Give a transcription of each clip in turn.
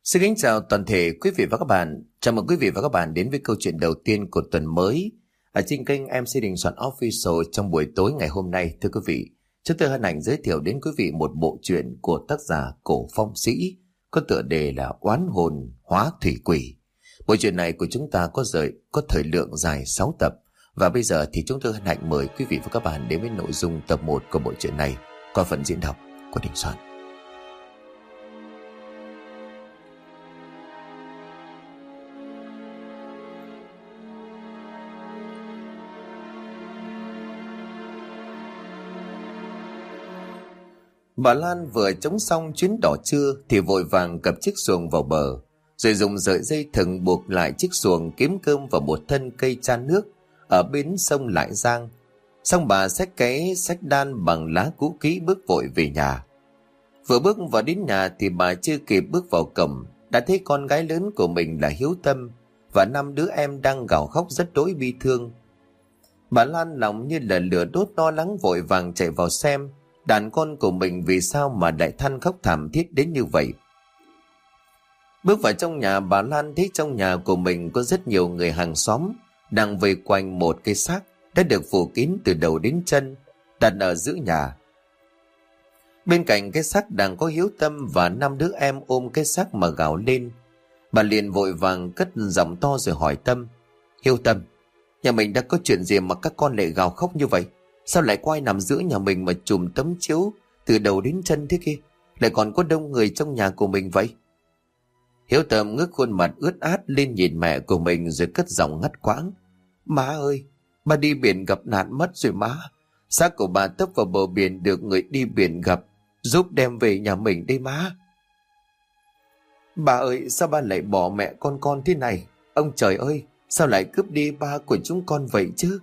Xin kính chào toàn thể quý vị và các bạn. Chào mừng quý vị và các bạn đến với câu chuyện đầu tiên của tuần mới ở trên kênh MC Đình Soạn Official trong buổi tối ngày hôm nay. Thưa quý vị, chúng tôi hân hạnh giới thiệu đến quý vị một bộ truyện của tác giả Cổ Phong Sĩ có tựa đề là Oán Hồn Hóa Thủy Quỷ. Bộ truyện này của chúng ta có thời lượng dài 6 tập và bây giờ thì chúng tôi hân hạnh mời quý vị và các bạn đến với nội dung tập 1 của bộ truyện này qua phần diễn đọc của Đình Soạn. Bà Lan vừa chống xong chuyến đò trưa thì vội vàng cập chiếc xuồng vào bờ, rồi dùng sợi dây thừng buộc lại chiếc xuồng kiếm cơm vào một thân cây chan nước ở bến sông Lại Giang. Xong bà xách cái xách đan bằng lá cũ kỹ bước vội về nhà. Vừa bước vào đến nhà thì bà chưa kịp bước vào cổng đã thấy con gái lớn của mình là Hiếu Tâm và 5 đứa em đang gào khóc rất đỗi bi thương. Bà Lan lòng như là lửa đốt, lo lắng vội vàng chạy vào xem đàn con của mình vì sao mà lại than khóc thảm thiết đến như vậy. Bước vào trong nhà, bà Lan thấy trong nhà của mình có rất nhiều người hàng xóm đang vây quanh một cái xác đã được phủ kín từ đầu đến chân, đặt ở giữa nhà. Bên cạnh cái xác đang có Hiếu Tâm và 5 đứa em ôm cái xác mà gào lên. Bà liền vội vàng cất giọng to rồi hỏi Tâm: "Hiếu Tâm, nhà mình đã có chuyện gì mà các con lại gào khóc như vậy? Sao lại có ai nằm giữa nhà mình mà trùm tấm chiếu từ đầu đến chân thế kia? Lại còn có đông người trong nhà của mình vậy?" Hiếu Tâm ngước khuôn mặt ướt át lên nhìn mẹ của mình rồi cất giọng ngắt quãng: "Má ơi, bà đi biển gặp nạn mất rồi má. Xác của bà tấp vào bờ biển được người đi biển gặp, giúp đem về nhà mình đây má." "Bà ơi, sao bà lại bỏ mẹ con thế này? Ông trời ơi, sao lại cướp đi ba của chúng con vậy chứ?"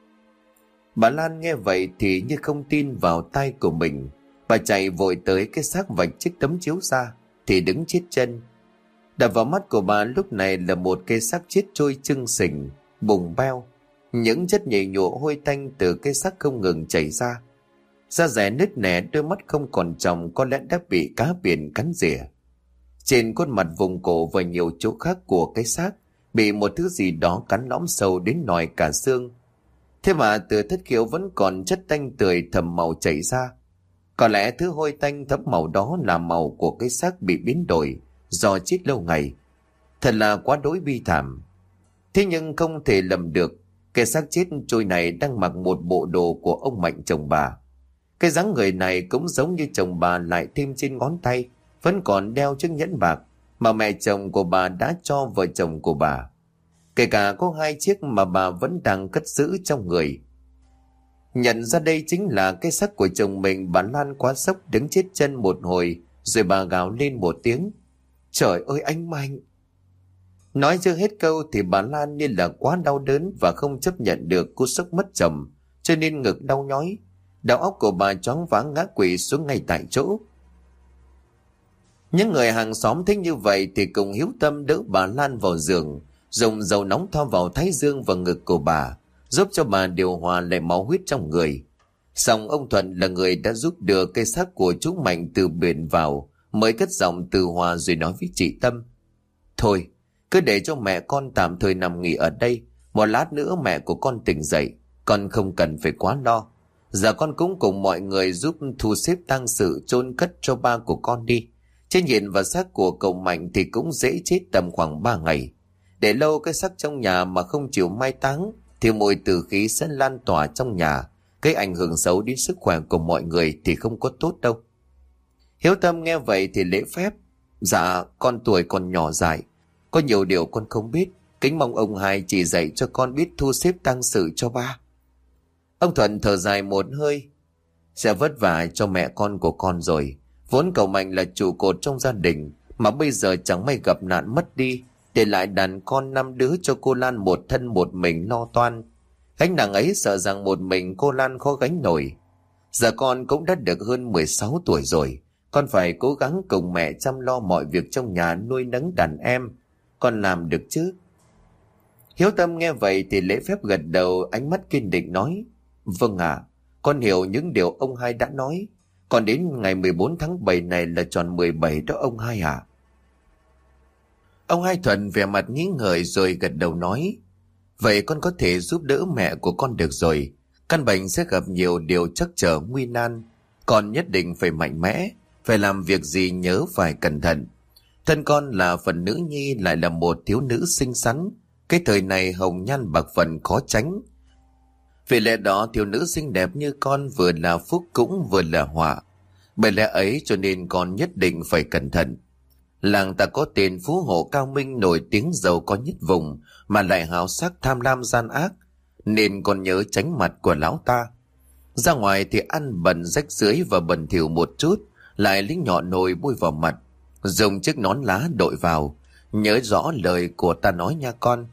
Bà Lan nghe vậy thì như không tin vào tai của mình. Bà chạy vội tới cái xác vạch chiếc tấm chiếu ra thì đứng chết chân. Đập vào mắt của bà lúc này là một cái xác chết trôi chưng xình, bùng beo. Những chất nhầy nhụa hôi tanh từ cái xác không ngừng chảy ra. Da dẻ nứt nẻ, đôi mắt không còn tròng có lẽ đã bị cá biển cắn rỉa. Trên khuôn mặt, vùng cổ và nhiều chỗ khác của cái xác bị một thứ gì đó cắn lõm sâu đến nòi cả xương. Thế mà từ thất khiếu vẫn còn chất tanh tươi thầm màu chảy ra. Có lẽ thứ hôi tanh thấm màu đó là màu của cái xác bị biến đổi do chết lâu ngày. Thật là quá đỗi bi thảm. Thế nhưng không thể lầm được, cái xác chết trôi này đang mặc một bộ đồ của ông Mạnh chồng bà. Cái dáng người này cũng giống như chồng bà, lại thêm trên ngón tay vẫn còn đeo chiếc nhẫn bạc mà mẹ chồng của bà đã cho vợ chồng của bà. Kể cả có 2 chiếc mà bà vẫn đang cất giữ trong người. Nhận ra đây chính là cái xác của chồng mình, bà Lan quá sốc đứng chết chân một hồi rồi bà gào lên một tiếng: "Trời ơi anh Mạnh!" Nói chưa hết câu thì bà Lan như là quá đau đớn và không chấp nhận được cú sốc mất chồng, cho nên ngực đau nhói. Đầu óc của bà choáng váng ngã quỵ xuống ngay tại chỗ. Những người hàng xóm thấy như vậy thì cùng Hiếu Tâm đỡ bà Lan vào giường, dùng dầu nóng thoa vào thái dương và ngực của bà, giúp cho bà điều hòa lại máu huyết trong người. Xong ông Thuận là người đã giúp đưa cây xác của chú Mạnh từ biển vào, mới cất giọng từ hòa rồi nói với chị Tâm: "Thôi, cứ để cho mẹ con tạm thời nằm nghỉ ở đây. Một lát nữa mẹ của con tỉnh dậy, con không cần phải quá lo. Giờ con cũng cùng mọi người giúp thu xếp tang sự chôn cất cho ba của con đi. Trên nhìn vào xác của cậu Mạnh thì cũng dễ chết tầm khoảng 3 ngày. Để lâu cái xác trong nhà mà không chịu mai táng thì mùi tử khí sẽ lan tỏa trong nhà, gây ảnh hưởng xấu đến sức khỏe của mọi người thì không có tốt đâu." Hiếu Tâm nghe vậy thì lễ phép: "Dạ, con tuổi còn nhỏ dại, có nhiều điều con không biết, kính mong ông hai chỉ dạy cho con biết thu xếp tang sự cho ba." Ông Thuận thở dài một hơi: "Sẽ vất vả cho mẹ con của con rồi. Vốn cậu Mạnh là trụ cột trong gia đình, mà bây giờ chẳng may gặp nạn mất đi, để lại đàn con 5 đứa cho cô Lan một thân một mình lo toan. Gánh nặng ấy sợ rằng một mình cô Lan khó gánh nổi. Giờ con cũng đã được hơn 16 tuổi rồi, con phải cố gắng cùng mẹ chăm lo mọi việc trong nhà, nuôi nấng đàn em. Con làm được chứ?" Hiếu Tâm nghe vậy thì lễ phép gật đầu, ánh mắt kiên định nói: "Vâng ạ, con hiểu những điều ông hai đã nói. Còn đến ngày 14 tháng 7 này là tròn 17 đó ông hai ạ." Ông Hai Thuận vẻ mặt nghĩ ngợi rồi gật đầu nói: Vậy con có thể giúp đỡ mẹ của con được rồi. Căn bệnh sẽ gặp nhiều điều trắc trở nguy nan. Con nhất định phải mạnh mẽ, phải làm việc gì nhớ phải cẩn thận. Thân con là phần nữ nhi, lại là một thiếu nữ xinh xắn. Cái thời này hồng nhan bạc phận khó tránh. Vì lẽ đó thiếu nữ xinh đẹp như con vừa là phúc cũng vừa là họa. Bởi lẽ ấy cho nên con nhất định phải cẩn thận. Làng ta có tên phú hộ cao minh nổi tiếng giàu có nhất vùng, mà lại háo sắc tham lam gian ác, nên con nhớ tránh mặt của lão ta. Ra ngoài thì ăn bẩn rách rưới và bẩn thỉu một chút, lại lính nhọ nồi bôi vào mặt, dùng chiếc nón lá đội vào. Nhớ rõ lời của ta nói nha con.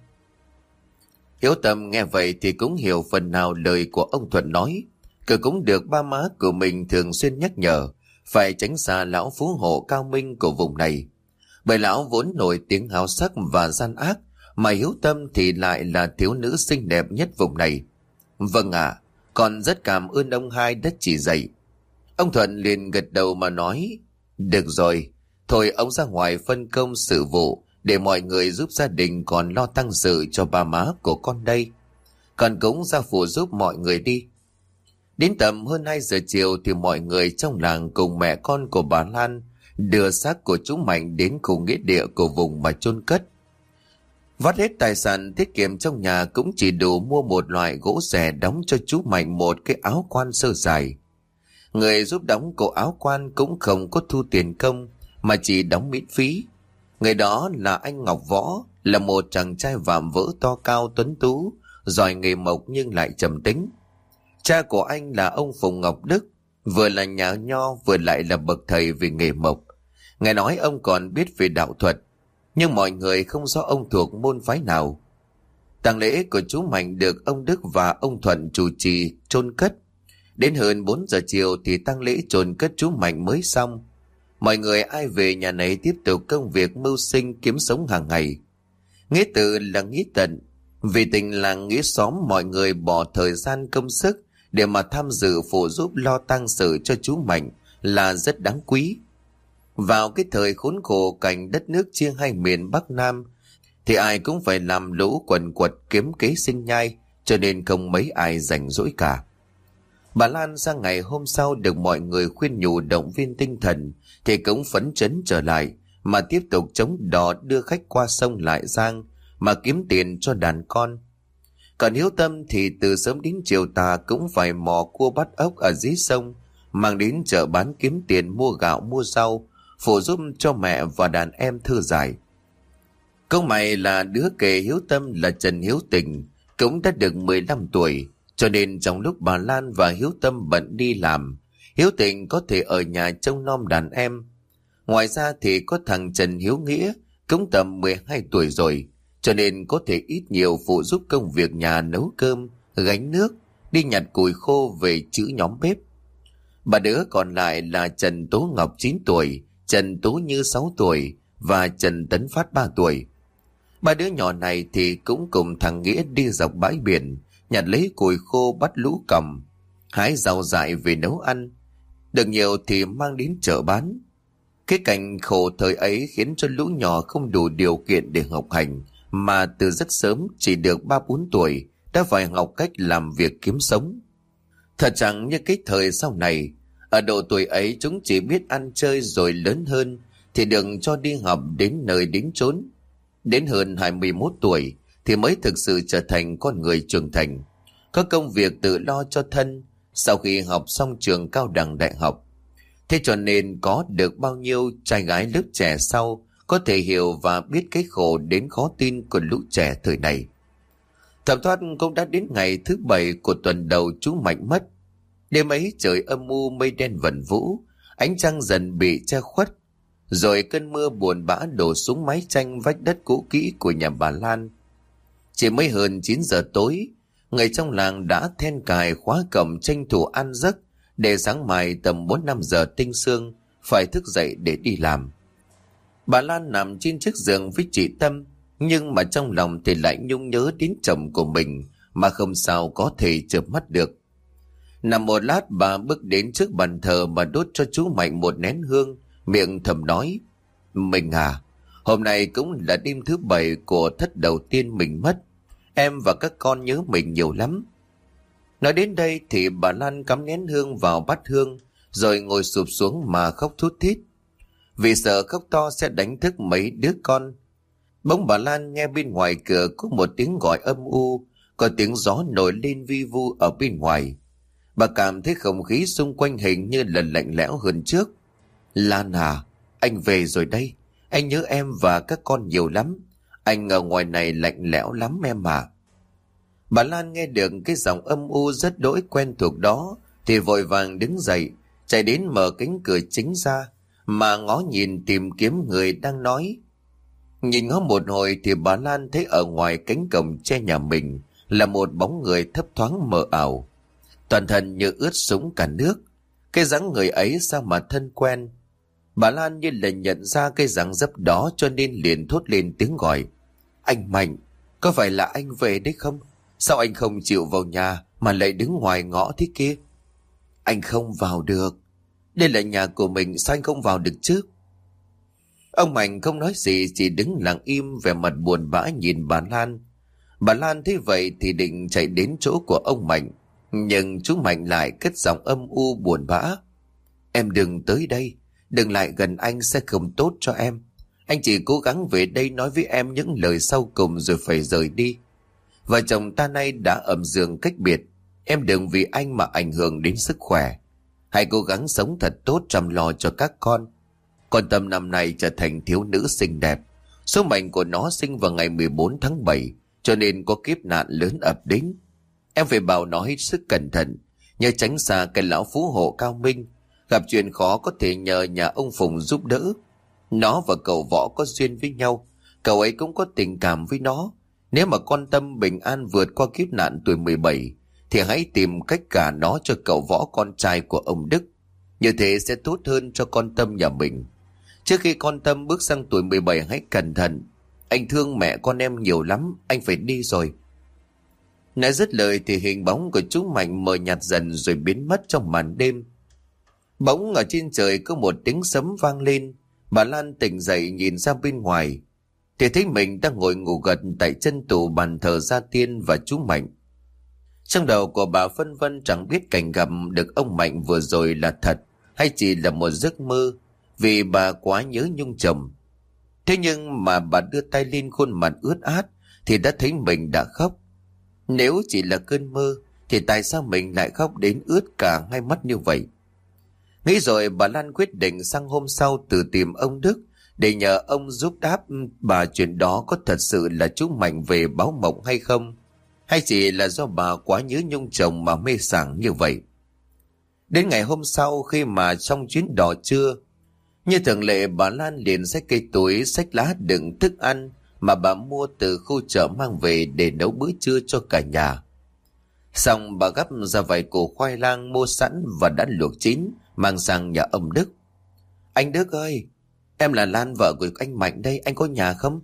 Hiếu Tâm nghe vậy thì cũng hiểu phần nào lời của ông Thuận nói. Cậu cũng được ba má của mình thường xuyên nhắc nhở phải tránh xa lão phú hộ cao minh của vùng này. Bởi lão vốn nổi tiếng háo sắc và gian ác, mà Hiếu Tâm thì lại là thiếu nữ xinh đẹp nhất vùng này. Vâng ạ, con rất cảm ơn ông Hai đã chỉ dạy. Ông Thuận liền gật đầu mà nói: Được rồi, thôi ông ra ngoài phân công sự vụ để mọi người giúp gia đình, còn lo tăng sự cho ba má của con đây. Con cũng ra phụ giúp mọi người đi. Đến tầm hơn 2 giờ chiều thì mọi người trong làng cùng mẹ con của bà Lan đưa xác của chú Mạnh đến khu nghĩa địa của vùng mà chôn cất. Vắt hết tài sản tiết kiệm trong nhà cũng chỉ đủ mua một loại gỗ xẻ đóng cho chú Mạnh một cái áo quan sơ dài. Người giúp đóng cổ áo quan cũng không có thu tiền công, mà chỉ đóng miễn phí. Người đó là anh Ngọc Võ, là một chàng trai vạm vỡ to cao tuấn tú, giỏi nghề mộc nhưng lại trầm tính. Cha của anh là ông Phùng Ngọc Đức, vừa là nhà nho vừa lại là bậc thầy về nghề mộc. Nghe nói ông còn biết về đạo thuật, nhưng mọi người không rõ ông thuộc môn phái nào. Tang lễ của chú Mạnh được ông Đức và ông Thuận chủ trì chôn cất. Đến hơn 4 giờ chiều thì tang lễ chôn cất chú Mạnh mới xong. Mọi người ai về nhà nấy tiếp tục công việc mưu sinh kiếm sống hàng ngày. Nghĩa tử là nghĩa tận, vì tình làng nghĩa xóm mọi người bỏ thời gian công sức để mà tham dự phụ giúp lo tang sự cho chú Mạnh là rất đáng quý. Vào cái thời khốn khổ cảnh đất nước chia hai miền Bắc Nam thì ai cũng phải làm lũ quần quật kiếm kế sinh nhai, cho nên không mấy ai rảnh rỗi cả. Bà Lan sang ngày hôm sau được mọi người khuyên nhủ động viên tinh thần thì cũng phấn chấn trở lại, mà tiếp tục chống đò đưa khách qua sông Lại Giang mà kiếm tiền cho đàn con. Còn Hiếu Tâm thì từ sớm đến chiều tà cũng phải mò cua bắt ốc ở dưới sông, mang đến chợ bán kiếm tiền mua gạo mua rau, phụ giúp cho mẹ và đàn em thư giải. Câu mày là đứa kể Hiếu Tâm là Trần Hiếu Tình, cũng đã được 15 tuổi, cho nên trong lúc bà Lan và Hiếu Tâm bận đi làm, Hiếu Tình có thể ở nhà trông nom đàn em. Ngoài ra thì có thằng Trần Hiếu Nghĩa cũng tầm 12 tuổi rồi, cho nên có thể ít nhiều phụ giúp công việc nhà, nấu cơm, gánh nước, đi nhặt củi khô về chữ nhóm bếp. Bà đứa còn lại là Trần Tố Ngọc 9 tuổi, Trần Tố Như 6 tuổi và Trần Tấn Phát 3 tuổi. Ba đứa nhỏ này thì cũng cùng thằng Nghĩa đi dọc bãi biển, nhặt lấy củi khô bắt lũ cầm, hái rau dại về nấu ăn. Được nhiều thì mang đến chợ bán. Cái cảnh khổ thời ấy khiến cho lũ nhỏ không đủ điều kiện để học hành, mà từ rất sớm chỉ được 3-4 tuổi đã phải học cách làm việc kiếm sống. Thật chẳng như cái thời sau này, ở độ tuổi ấy chúng chỉ biết ăn chơi, rồi lớn hơn thì đừng cho đi học đến nơi đến chốn. Đến hơn 21 tuổi thì mới thực sự trở thành con người trưởng thành, có công việc tự lo cho thân sau khi học xong trường cao đẳng đại học. Thế cho nên có được bao nhiêu trai gái lớp trẻ sau có thể hiểu và biết cái khổ đến khó tin của lũ trẻ thời này. Thẩm thoát cũng đã đến ngày thứ 7 của tuần đầu chú Mạnh mất. Đêm ấy trời âm u, mây đen vần vũ, ánh trăng dần bị che khuất, rồi cơn mưa buồn bã đổ xuống mái tranh vách đất cũ kỹ của nhà bà Lan. Chỉ mới hơn 9 giờ tối, người trong làng đã then cài khóa cổng tranh thủ ăn giấc, để sáng mai tầm 4-5 giờ tinh sương phải thức dậy để đi làm. Bà Lan nằm trên chiếc giường với chị Tâm, nhưng mà trong lòng thì lại nhung nhớ đến chồng của mình mà không sao có thể chợp mắt được. Nằm một lát, bà bước đến trước bàn thờ mà đốt cho chú Mạnh một nén hương, miệng thầm nói: Mình à, Hôm nay cũng là đêm thứ 7 của thất đầu tiên mình mất. Em và các con nhớ mình nhiều lắm. Nói đến đây thì bà Lan cắm nén hương vào bát hương, rồi ngồi sụp xuống mà khóc thút thít. Vì sợ khóc to sẽ đánh thức mấy đứa con. Bỗng bà Lan nghe bên ngoài cửa có một tiếng gọi âm u, có tiếng gió nổi lên vi vu ở bên ngoài. Bà cảm thấy không khí xung quanh hình như là lạnh lẽo hơn trước. Lan à, anh về rồi đây. Anh nhớ em và các con nhiều lắm. Anh ở ngoài này lạnh lẽo lắm em à. Bà Lan nghe được cái giọng âm u rất đỗi quen thuộc đó thì vội vàng đứng dậy, chạy đến mở cánh cửa chính ra mà ngó nhìn tìm kiếm người đang nói. Nhìn ngó một hồi thì bà Lan thấy ở ngoài cánh cổng che nhà mình là một bóng người thấp thoáng mờ ảo. Toàn thân như ướt sũng cả nước. Cái dáng người ấy sao mà thân quen. Bà Lan như là nhận ra cái dáng dấp đó cho nên liền thốt lên tiếng gọi. Anh Mạnh, có phải là anh về đấy không? Sao anh không chịu vào nhà mà lại đứng ngoài ngõ thế kia? Anh không vào được. Đây là nhà của mình, sao anh không vào được chứ? Ông Mạnh không nói gì, chỉ đứng lặng im vẻ mặt buồn bã nhìn bà Lan. Bà Lan thấy vậy thì định chạy đến chỗ của ông Mạnh, nhưng chú Mạnh lại cất giọng âm u buồn bã. Em đừng tới đây, đừng lại gần anh sẽ không tốt cho em. Anh chỉ cố gắng về đây nói với em những lời sau cùng rồi phải rời đi. Vợ chồng ta nay đã ẩm giường cách biệt, em đừng vì anh mà ảnh hưởng đến sức khỏe. Hãy cố gắng sống thật tốt chăm lo cho các con. Con Tâm năm nay trở thành thiếu nữ xinh đẹp. Số mệnh của nó sinh vào ngày 14 tháng 7, cho nên có kiếp nạn lớn ập đến. Em phải bảo nó hết sức cẩn thận, nhớ tránh xa cái lão phú hộ Cao Minh. Gặp chuyện khó có thể nhờ nhà ông Phùng giúp đỡ. Nó và cậu Võ có duyên với nhau, cậu ấy cũng có tình cảm với nó. Nếu mà con Tâm bình an vượt qua kiếp nạn tuổi 17 thì hãy tìm cách gả nó cho cậu Võ, con trai của ông Đức. Như thế sẽ tốt hơn cho con Tâm nhà mình. Trước khi con Tâm bước sang tuổi 17 hãy cẩn thận. Anh thương mẹ con em nhiều lắm, anh phải đi rồi. Nói dứt lời thì hình bóng của chú Mạnh mờ nhạt dần rồi biến mất trong màn đêm. Bỗng ở trên trời có một tiếng sấm vang lên. Bà Lan tỉnh dậy nhìn ra bên ngoài thì thấy mình đang ngồi ngủ gật tại chân tủ bàn thờ gia tiên và chú Mạnh. Trong đầu của bà phân vân chẳng biết cảnh gặp được ông Mạnh vừa rồi là thật hay chỉ là một giấc mơ, vì bà quá nhớ Nhung chồng. Thế nhưng mà bà đưa tay lên khuôn mặt ướt át thì đã thấy mình đã khóc. Nếu chỉ là cơn mơ thì tại sao mình lại khóc đến ướt cả hai mắt như vậy? Nghĩ rồi bà Lan quyết định sang hôm sau tự tìm ông Đức để nhờ ông giúp đáp bà chuyện đó có thật sự là chú Mạnh về báo mộng hay không, hay chỉ là do bà quá nhớ Nhung chồng mà mê sảng như vậy. Đến ngày hôm sau khi mà xong chuyến đò trưa, như thường lệ bà Lan liền xách cây túi xách lá đựng thức ăn mà bà mua từ khu chợ mang về để nấu bữa trưa cho cả nhà. Xong bà gắp ra vài củ khoai lang mua sẵn và đã luộc chín mang sang nhà ông Đức. Anh Đức ơi, em là Lan vợ của anh Mạnh đây, anh có nhà không?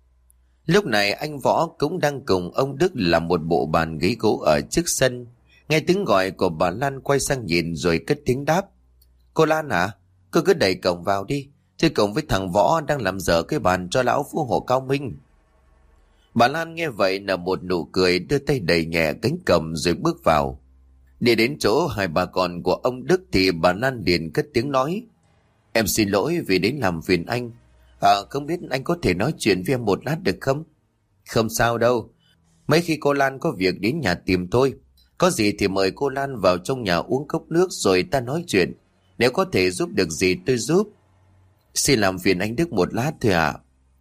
Lúc này anh Võ cũng đang cùng ông Đức làm một bộ bàn ghế gỗ ở trước sân. Nghe tiếng gọi của bà Lan quay sang nhìn rồi cất tiếng đáp. Cô Lan à, cô cứ đẩy cổng vào đi, chứ cổng với thằng Võ đang làm dở cái bàn cho lão phú hộ Cao Minh. Bà Lan nghe vậy nở một nụ cười, đưa tay đẩy nhẹ cánh cổng rồi bước vào. Đi đến chỗ hai bà con của ông Đức thì bà Lan liền cất tiếng nói. Em xin lỗi vì đến làm phiền anh. Không biết anh có thể nói chuyện với em một lát được không? Không sao đâu. Mấy khi cô Lan có việc đến nhà tìm tôi. Có gì thì mời cô Lan vào trong nhà uống cốc nước rồi ta nói chuyện. Nếu có thể giúp được gì tôi giúp. Xin làm phiền anh Đức một lát thôi ạ.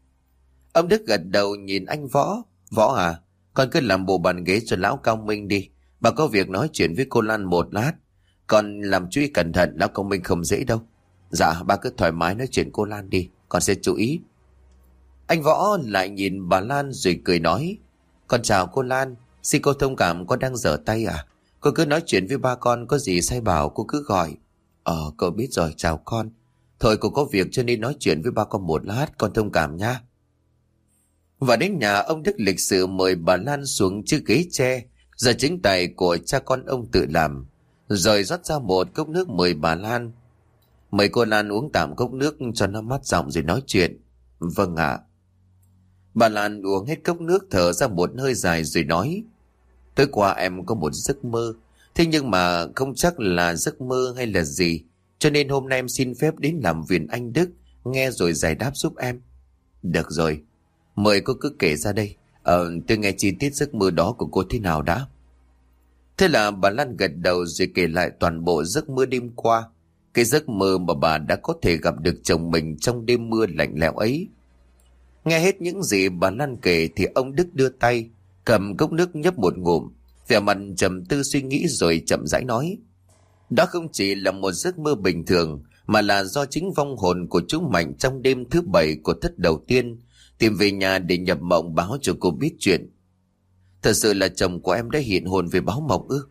Ông Đức gật đầu nhìn anh Võ. Võ à, con cứ làm bộ bàn ghế cho lão Cao Minh đi. Bà có việc nói chuyện với cô Lan một lát. Con làm chú ý cẩn thận, lão Cao Minh không dễ đâu. Dạ, bà cứ thoải mái nói chuyện cô Lan đi, con sẽ chú ý. Anh Võ lại nhìn bà Lan rồi cười nói. Con chào cô Lan, xin cô thông cảm con đang dở tay à? Cô cứ nói chuyện với ba con, có gì sai bảo cô cứ gọi. Cô biết rồi, chào con. Thôi cô có việc cho nên nói chuyện với ba con một lát, con thông cảm nha. Và đến nhà ông Đức lịch sự mời bà Lan xuống chiếc ghế tre do chính tay của cha con ông tự làm, rồi rót ra một cốc nước mời bà Lan. Mời cô Lan uống tạm cốc nước cho nó mát giọng rồi nói chuyện. Vâng ạ. Bà Lan uống hết cốc nước, thở ra một hơi dài rồi nói: Tối qua em có một giấc mơ. Thế nhưng mà không chắc là giấc mơ hay là gì, cho nên hôm nay em xin phép đến làm phiền anh Đức nghe rồi giải đáp giúp em. Được rồi, mời cô cứ kể ra đây. Tôi nghe chi tiết giấc mơ đó của cô thế nào đã. Thế là bà Lan gật đầu rồi kể lại toàn bộ giấc mơ đêm qua. Cái giấc mơ mà bà đã có thể gặp được chồng mình trong đêm mưa lạnh lẽo ấy. Nghe hết những gì bà Lan kể thì ông Đức đưa tay cầm cốc nước nhấp một ngụm, vẻ mặt trầm tư suy nghĩ rồi chậm rãi nói: Đó không chỉ là một giấc mơ bình thường, mà là do chính vong hồn của chú Mạnh trong đêm thứ 7 của thất đầu tiên tìm về nhà để nhập mộng báo cho cô biết chuyện. Thật sự là chồng của em đã hiện hồn về báo mộng ư?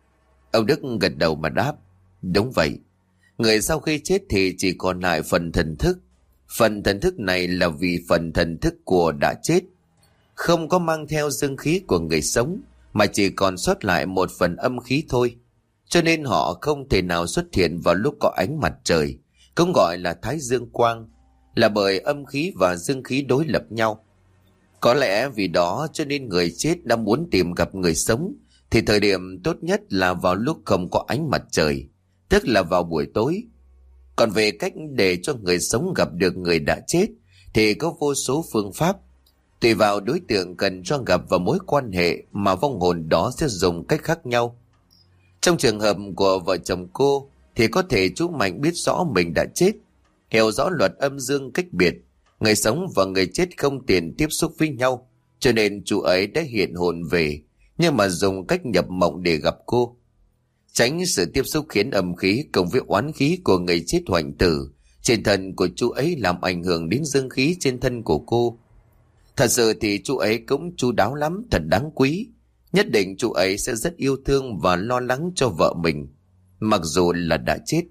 Ông Đức gật đầu mà đáp: Đúng vậy. Người sau khi chết thì chỉ còn lại phần thần thức. Phần thần thức này là vì phần thần thức của đã chết không có mang theo dương khí của người sống, mà chỉ còn sót lại một phần âm khí thôi. Cho nên họ không thể nào xuất hiện vào lúc có ánh mặt trời, cũng gọi là thái dương quang, là bởi âm khí và dương khí đối lập nhau. Có lẽ vì đó cho nên người chết đã muốn tìm gặp người sống thì thời điểm tốt nhất là vào lúc không có ánh mặt trời, tức là vào buổi tối. Còn về cách để cho người sống gặp được người đã chết thì có vô số phương pháp. Tùy vào đối tượng cần cho gặp và mối quan hệ mà vong hồn đó sẽ dùng cách khác nhau. Trong trường hợp của vợ chồng cô thì có thể chú Mạnh biết rõ mình đã chết, hiểu rõ luật âm dương cách biệt, người sống và người chết không tiện tiếp xúc với nhau, cho nên chú ấy đã hiện hồn về, nhưng mà dùng cách nhập mộng để gặp cô. Tránh sự tiếp xúc khiến âm khí cùng với oán khí của người chết hoạnh tử trên thân của chú ấy làm ảnh hưởng đến dương khí trên thân của cô. Thật sự thì chú ấy cũng chu đáo lắm, thật đáng quý. Nhất định chú ấy sẽ rất yêu thương và lo lắng cho vợ mình, mặc dù là đã chết.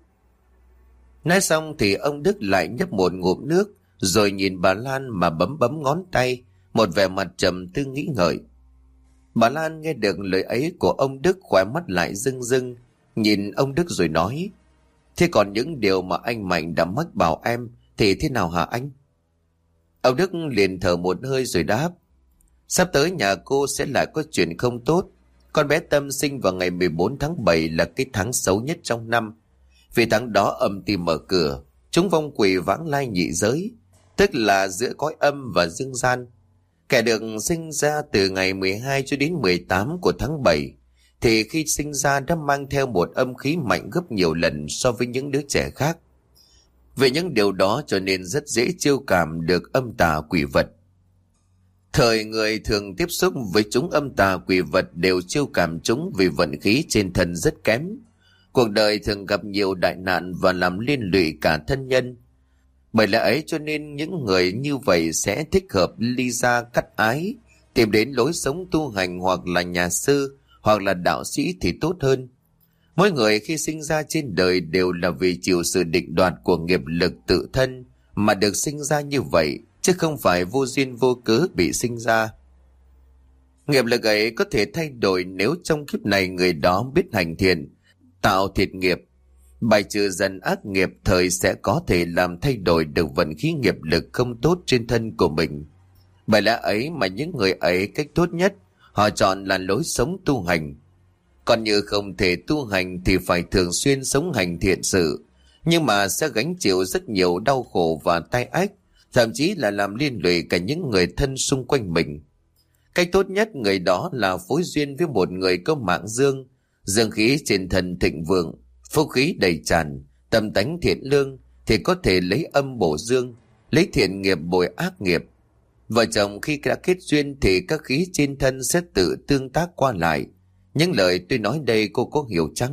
Nói xong thì ông Đức lại nhấp một ngụm nước, rồi nhìn bà Lan mà bấm bấm ngón tay, một vẻ mặt trầm tư nghĩ ngợi. Bà Lan nghe được lời ấy của ông Đức, khóe mắt lại rưng rưng, nhìn ông Đức rồi nói: Thế còn những điều mà anh Mạnh đã mách bảo em thì thế nào hả anh? Ông Đức liền thở một hơi rồi đáp: Sắp tới nhà cô sẽ lại có chuyện không tốt. Con bé Tâm sinh vào ngày 14 tháng 7 là cái tháng xấu nhất trong năm. Vì tháng đó âm ti mở cửa, chúng vong quỷ vãng lai nhị giới, tức là giữa cõi âm và dương gian. Kẻ được sinh ra từ ngày 12 cho đến 18 của tháng 7 thì khi sinh ra đã mang theo một âm khí mạnh gấp nhiều lần so với những đứa trẻ khác. Về những điều đó cho nên rất dễ chiêu cảm được âm tà quỷ vật. Thời người thường tiếp xúc với chúng âm tà quỷ vật đều chiêu cảm chúng vì vận khí trên thân rất kém. Cuộc đời thường gặp nhiều đại nạn và làm liên lụy cả thân nhân. Bởi lẽ ấy cho nên những người như vậy sẽ thích hợp ly gia cắt ái, tìm đến lối sống tu hành hoặc là nhà sư hoặc là đạo sĩ thì tốt hơn. Mỗi người khi sinh ra trên đời đều là vì chịu sự định đoạt của nghiệp lực tự thân mà được sinh ra như vậy, chứ không phải vô duyên vô cớ bị sinh ra. Nghiệp lực ấy có thể thay đổi nếu trong kiếp này người đó biết hành thiện, tạo thiện nghiệp, bài trừ dần ác nghiệp, thời sẽ có thể làm thay đổi được vận khí nghiệp lực không tốt trên thân của mình. Bởi lẽ ấy mà những người ấy cách tốt nhất họ chọn là lối sống tu hành. Còn như không thể tu hành thì phải thường xuyên sống hành thiện sự, nhưng mà sẽ gánh chịu rất nhiều đau khổ và tai ách, thậm chí là làm liên lụy cả những người thân xung quanh mình. Cách tốt nhất người đó là phối duyên với một người có mạng dương, dương khí trên thân thịnh vượng, phúc khí đầy tràn, tâm tánh thiện lương thì có thể lấy âm bổ dương, lấy thiện nghiệp bồi ác nghiệp. Vợ chồng khi đã kết duyên thì các khí trên thân sẽ tự tương tác qua lại. Những lời tôi nói đây cô có hiểu chăng?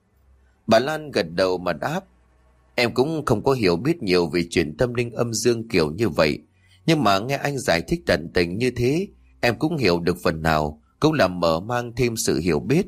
Bà Lan gật đầu mà đáp: Em cũng không có hiểu biết nhiều về chuyện tâm linh âm dương kiểu như vậy, nhưng mà nghe anh giải thích tận tình như thế, em cũng hiểu được phần nào, cũng làm mở mang thêm sự hiểu biết.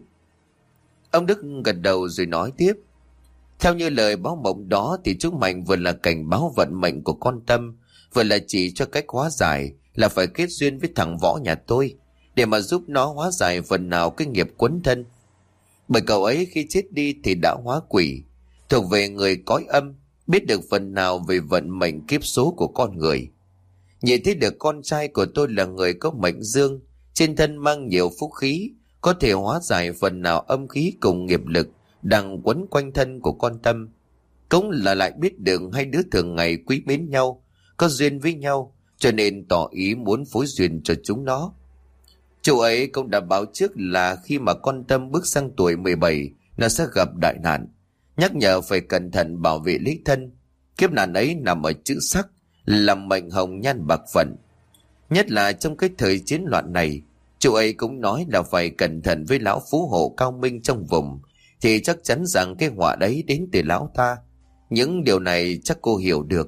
Ông Đức gật đầu rồi nói tiếp: Theo như lời báo mộng đó thì chú Mạnh vừa là cảnh báo vận mệnh của con Tâm, vừa là chỉ cho cách hóa giải là phải kết duyên với thằng Võ nhà tôi, để mà giúp nó hóa giải phần nào cái nghiệp quấn thân. Bởi cậu ấy khi chết đi thì đã hóa quỷ, thuộc về người cõi âm, biết được phần nào về vận mệnh kiếp số của con người. Nhìn thấy được con trai của tôi là người có mệnh dương, trên thân mang nhiều phúc khí, có thể hóa giải phần nào âm khí cùng nghiệp lực đang quấn quanh thân của con Tâm. Cũng là lại biết được hai đứa thường ngày quý mến nhau, có duyên với nhau, cho nên tỏ ý muốn phối duyên cho chúng nó. Chú ấy cũng đã báo trước là khi mà con Tâm bước sang tuổi 17, nó sẽ gặp đại nạn, nhắc nhở phải cẩn thận bảo vệ lý thân. Kiếp nạn ấy nằm ở chữ sắc, làm mệnh hồng nhan bạc phận. Nhất là trong cái thời chiến loạn này, chú ấy cũng nói là phải cẩn thận với lão phú hộ cao minh trong vùng, thì chắc chắn rằng cái họa đấy đến từ lão ta. Những điều này chắc cô hiểu được.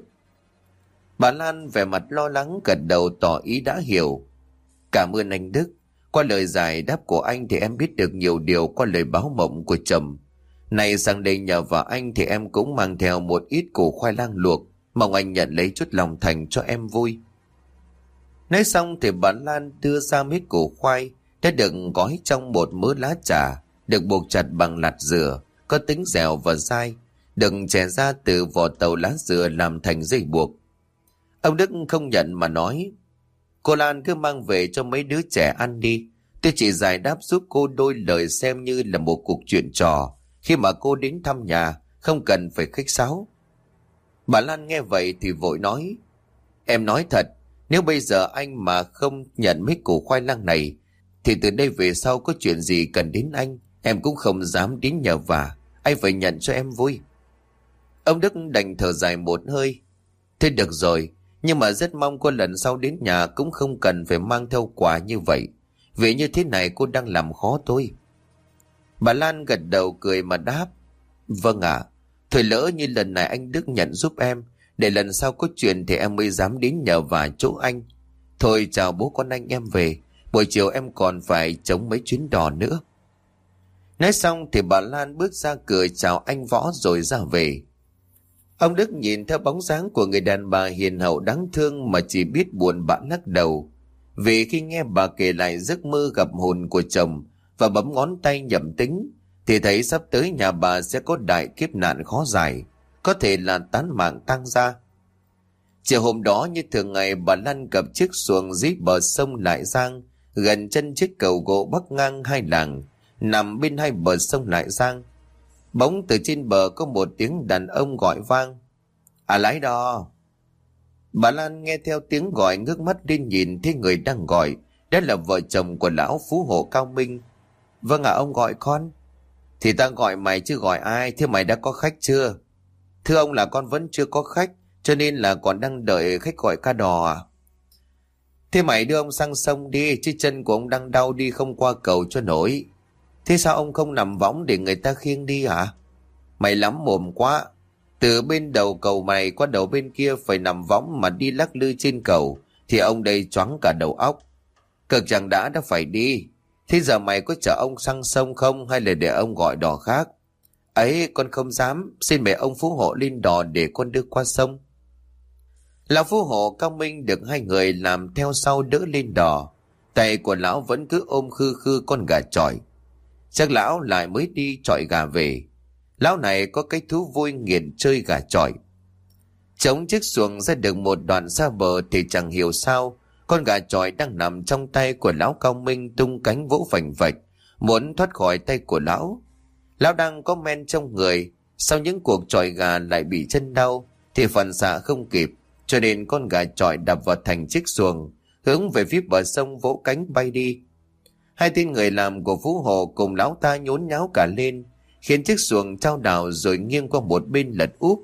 Bà Lan vẻ mặt lo lắng gật đầu tỏ ý đã hiểu. Cảm ơn anh Đức. Qua lời giải đáp của anh thì em biết được nhiều điều qua lời báo mộng của chồng. Này sang đây nhờ vào anh thì em cũng mang theo một ít củ khoai lang luộc, mong anh nhận lấy chút lòng thành cho em vui. Nói xong thì bà Lan đưa ra mấy củ khoai đã được gói trong một mớ lá trà, được buộc chặt bằng lạt dừa, có tính dẻo và dai, được chẻ ra từ vỏ tàu lá dừa làm thành dây buộc. Ông Đức không nhận mà nói, cô Lan cứ mang về cho mấy đứa trẻ ăn đi. Tôi chỉ giải đáp giúp cô đôi lời xem như là một cuộc chuyện trò khi mà cô đến thăm nhà, không cần phải khách sáo. Bà Lan nghe vậy thì vội nói, em nói thật, nếu bây giờ anh mà không nhận mấy củ khoai lang này thì từ đây về sau có chuyện gì cần đến anh, em cũng không dám đến nhờ vả. Anh phải nhận cho em vui. Ông Đức đành thở dài một hơi. Thế được rồi, nhưng mà rất mong cô lần sau đến nhà cũng không cần phải mang theo quà như vậy. Vì như thế này cô đang làm khó tôi. Bà Lan gật đầu cười mà đáp, vâng ạ. Thôi lỡ như lần này anh Đức nhận giúp em, để lần sau có chuyện thì em mới dám đến nhờ vả chỗ anh. Thôi chào bố con anh, em về. Buổi chiều em còn phải chống mấy chuyến đò nữa. Nói xong thì bà Lan bước ra cửa chào anh Võ rồi ra về. Ông Đức nhìn theo bóng dáng của người đàn bà hiền hậu đáng thương mà chỉ biết buồn bã lắc đầu. Vì khi nghe bà kể lại giấc mơ gặp hồn của chồng và bấm ngón tay nhẩm tính, thì thấy sắp tới nhà bà sẽ có đại kiếp nạn khó giải, có thể là tán mạng tang gia. Chiều hôm đó như thường ngày, bà Lan cập chiếc xuồng dưới bờ sông Lại Giang, gần chân chiếc cầu gỗ bắc ngang hai làng, nằm bên hai bờ sông Lại Giang. Bỗng từ trên bờ có một tiếng đàn ông gọi vang, à lái đò. Bà Lan nghe theo tiếng gọi ngước mắt lên nhìn thấy người đang gọi, đó là vợ chồng của lão phú hộ Cao Minh. Vâng ạ, ông gọi con. Thì ta gọi mày chứ gọi ai, thế mày đã có khách chưa? Thưa ông là con vẫn chưa có khách, cho nên là còn đang đợi khách gọi ca đò à? Thế mày đưa ông sang sông đi, chứ chân của ông đang đau đi không qua cầu cho nổi. Thế sao ông không nằm võng để người ta khiêng đi hả? Mày lắm mồm quá. Từ bên đầu cầu mày qua đầu bên kia phải nằm võng mà đi lắc lư trên cầu, thì ông đây choáng cả đầu óc. Cực chẳng đã phải đi. Thế giờ mày có chở ông sang sông không, hay là để ông gọi đò khác? Ấy, con không dám, xin mời ông phú hộ lên đò để con đưa qua sông. Lão phú hộ Cao Minh được hai người làm theo sau đỡ lên đò. Tay của lão vẫn cứ ôm khư khư con gà chọi. Chắc lão lại mới đi chọi gà về. Lão này có cái thú vui nghiền chơi gà chọi. Chống chiếc xuồng ra được một đoạn xa bờ thì chẳng hiểu sao con gà chọi đang nằm trong tay của lão Cao Minh tung cánh vỗ phành phạch, muốn thoát khỏi tay của lão. Lão đang có men trong người, sau những cuộc chọi gà lại bị chân đau thì phản xạ không kịp, cho nên con gà chọi đập vào thành chiếc xuồng, hướng về phía bờ sông vỗ cánh bay đi. Hai tên người làm của phú hộ cùng lão ta nhốn nháo cả lên, khiến chiếc xuồng chao đảo rồi nghiêng qua một bên lật úp.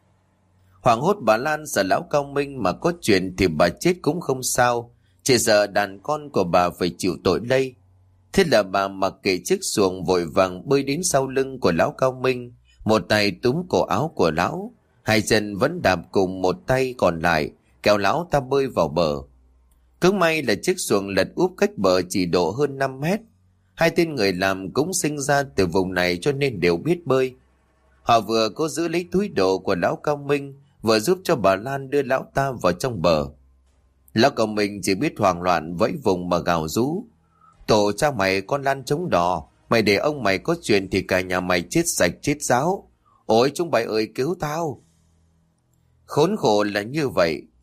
Hoảng hốt bà Lan sợ lão Cao Minh mà có chuyện thì bà chết cũng không sao, chỉ sợ đàn con của bà phải chịu tội lây. Thế là bà mặc kệ chiếc xuồng vội vàng bơi đến sau lưng của lão Cao Minh, một tay túm cổ áo của lão, hai chân vẫn đạp cùng một tay còn lại kéo lão ta bơi vào bờ. Cứ may là chiếc xuồng lật úp cách bờ chỉ độ hơn 5 mét. Hai tên người làm cũng sinh ra từ vùng này cho nên đều biết bơi. Họ vừa cố giữ lấy túi đồ của lão Cao Minh, vừa giúp cho bà Lan đưa lão ta vào trong bờ. Lão Cao Minh chỉ biết hoảng loạn vẫy vùng mà gào rú, tổ cha mày con Lan chống đò, mày để ông mày có chuyện thì cả nhà mày chết sạch chết ráo. Ôi chúng bay ơi cứu tao. Khốn khổ là như vậy,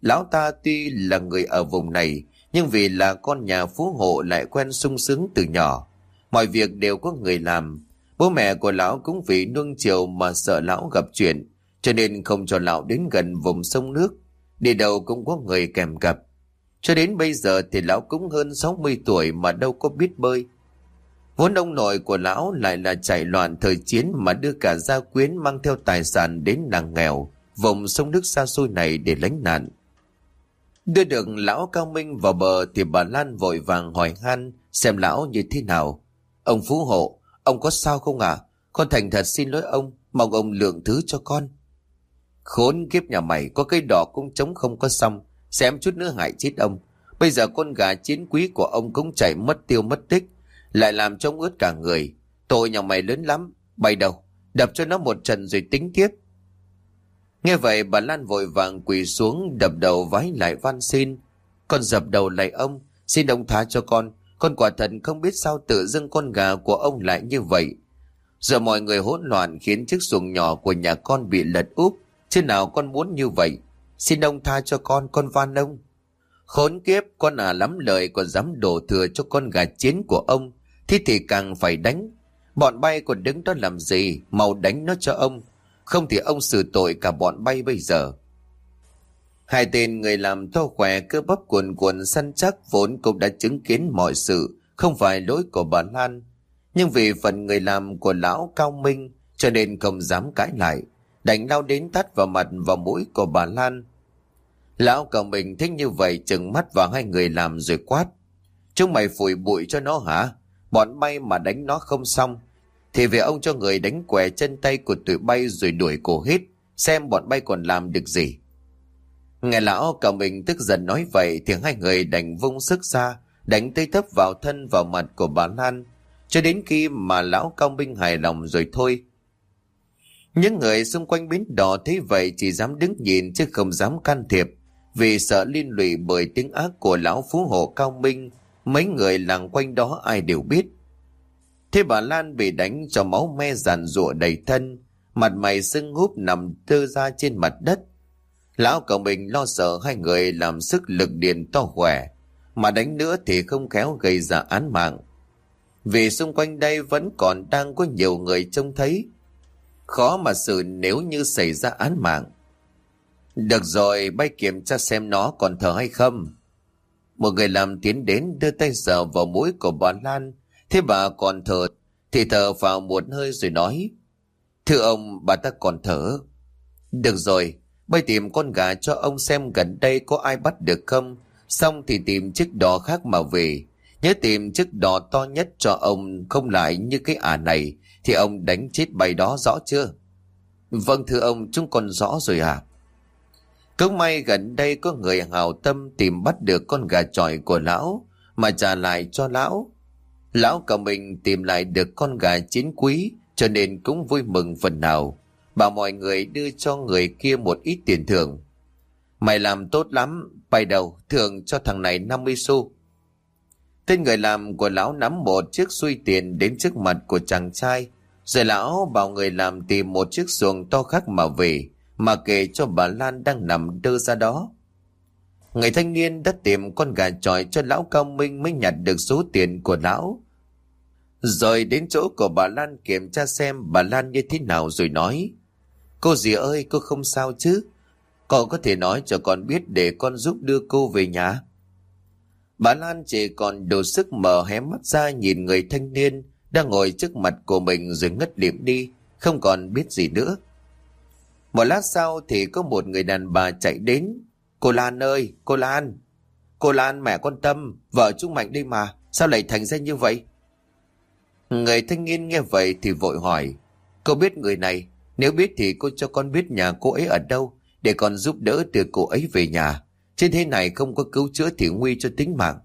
Lão ta tuy là người ở vùng này, nhưng vì là con nhà phú hộ lại quen sung sướng từ nhỏ. Mọi việc đều có người làm. Bố mẹ của lão cũng vì nuông chiều mà sợ lão gặp chuyện, cho nên không cho lão đến gần vùng sông nước. Đi đâu cũng có người kèm cặp. Cho đến bây giờ thì lão cũng hơn 60 tuổi mà đâu có biết bơi. Vốn ông nội của lão lại là chạy loạn thời chiến mà đưa cả gia quyến mang theo tài sản đến làng nghèo, vùng sông nước xa xôi này để lánh nạn. Đưa được lão Cao Minh vào bờ thì bà Lan vội vàng hỏi han xem lão như thế nào. Ông phú hộ, ông có sao không ạ? Con thành thật xin lỗi ông, mong ông lượng thứ cho con. Khốn kiếp nhà mày, có cây đỏ cũng chống không có xong, xém chút nữa hại chết ông. Bây giờ con gà chiến quý của ông cũng chạy mất tiêu mất tích, lại làm trông ướt cả người. Tội nhà mày lớn lắm, bay đầu, đập cho nó một trận rồi tính tiếp. Nghe vậy bà Lan vội vàng quỳ xuống đập đầu vái lại van xin. Con dập đầu lạy ông, xin ông tha cho con quả thật không biết sao tự dưng con gà của ông lại như vậy. Giờ mọi người hỗn loạn khiến chiếc xuồng nhỏ của nhà con bị lật úp, chứ nào con muốn như vậy. Xin ông tha cho con van ông. Khốn kiếp, con lắm lời còn dám đổ thừa cho con gà chiến của ông, thế thì càng phải đánh. Bọn bay còn đứng đó làm gì, mau đánh nó cho ông, không thì ông xử tội cả bọn bay bây giờ. Hai tên người làm to khỏe cơ bắp cuồn cuộn săn chắc vốn cũng đã chứng kiến mọi sự, không phải lỗi của bà Lan. Nhưng vì phần người làm của lão Cao Minh cho nên không dám cãi lại, đánh lao đến tát vào mặt vào mũi của bà Lan. Lão Cao Minh thích như vậy chừng mắt vào hai người làm rồi quát. Chúng mày phủi bụi cho nó hả? Bọn bay mà đánh nó không xong thì về ông cho người đánh què chân tay của tụi bay rồi đuổi cổ hết, xem bọn bay còn làm được gì. Nghe lão Cao Minh tức giận nói vậy thì hai người đành vung sức ra, đánh tới tấp vào thân vào mặt của bà Lan, cho đến khi mà lão Cao Minh hài lòng rồi thôi. Những người xung quanh bến đò thấy vậy chỉ dám đứng nhìn chứ không dám can thiệp, vì sợ liên lụy bởi tiếng ác của lão phú hộ Cao Minh. Mấy người làng quanh đó ai đều biết. Thế bà Lan bị đánh cho máu me giàn giụa đầy thân, mặt mày sưng húp nằm tơ ra trên mặt đất. Lão Cao Minh lo sợ hai người làm sức lực điền to khỏe, mà đánh nữa thì không khéo gây ra án mạng. Vì xung quanh đây vẫn còn đang có nhiều người trông thấy, khó mà xử nếu như xảy ra án mạng. Được rồi, bay kiểm tra xem nó còn thở hay không. Một người làm tiến đến đưa tay sờ vào mũi của bà Lan, thế bà còn thở thì thở vào một hơi rồi nói: Thưa ông, bà ta còn thở. Được rồi, bay tìm con gà cho ông xem gần đây có ai bắt được không, xong thì tìm chiếc đò khác mà về. Nhớ tìm chiếc đò to nhất cho ông, không lại như cái này thì ông đánh chết bay đó, rõ chưa? Vâng thưa ông, chúng con rõ rồi à. Cũng may gần đây có người hảo tâm tìm bắt được con gà chọi của lão mà trả lại cho lão. Lão Cao Minh tìm lại được con gà chiến quý, cho nên cũng vui mừng phần nào, bảo mọi người đưa cho người kia một ít tiền thưởng. Mày làm tốt lắm, bay đầu thưởng cho thằng này 50 xu. Tên người làm của lão nắm một chiếc xui tiền đến trước mặt của chàng trai, rồi lão bảo người làm tìm một chiếc xuồng to khác mà về, mà kể cho bà Lan đang nằm đơ ra đó. Người thanh niên đã tìm con gà chọi cho lão Cao Minh mới nhặt được số tiền của lão. Rồi đến chỗ của bà Lan kiểm tra xem bà Lan như thế nào rồi nói: Cô dì ơi, cô không sao chứ? Cậu có thể nói cho con biết để con giúp đưa cô về nhà. Bà Lan chỉ còn đủ sức mở hé mắt ra nhìn người thanh niên đang ngồi trước mặt của mình rồi ngất lịm đi, không còn biết gì nữa. Một lát sau thì có một người đàn bà chạy đến. Cô Lan ơi, cô Lan! Cô Lan, mẹ con Tâm, vợ chúng Mạnh đây mà, sao lại thành ra như vậy? Người thanh niên nghe vậy thì vội hỏi: Cô biết người này? Nếu biết thì cô cho con biết nhà cô ấy ở đâu, để con giúp đỡ đưa cô ấy về nhà. Trên thế này không có cứu chữa thì nguy cho tính mạng.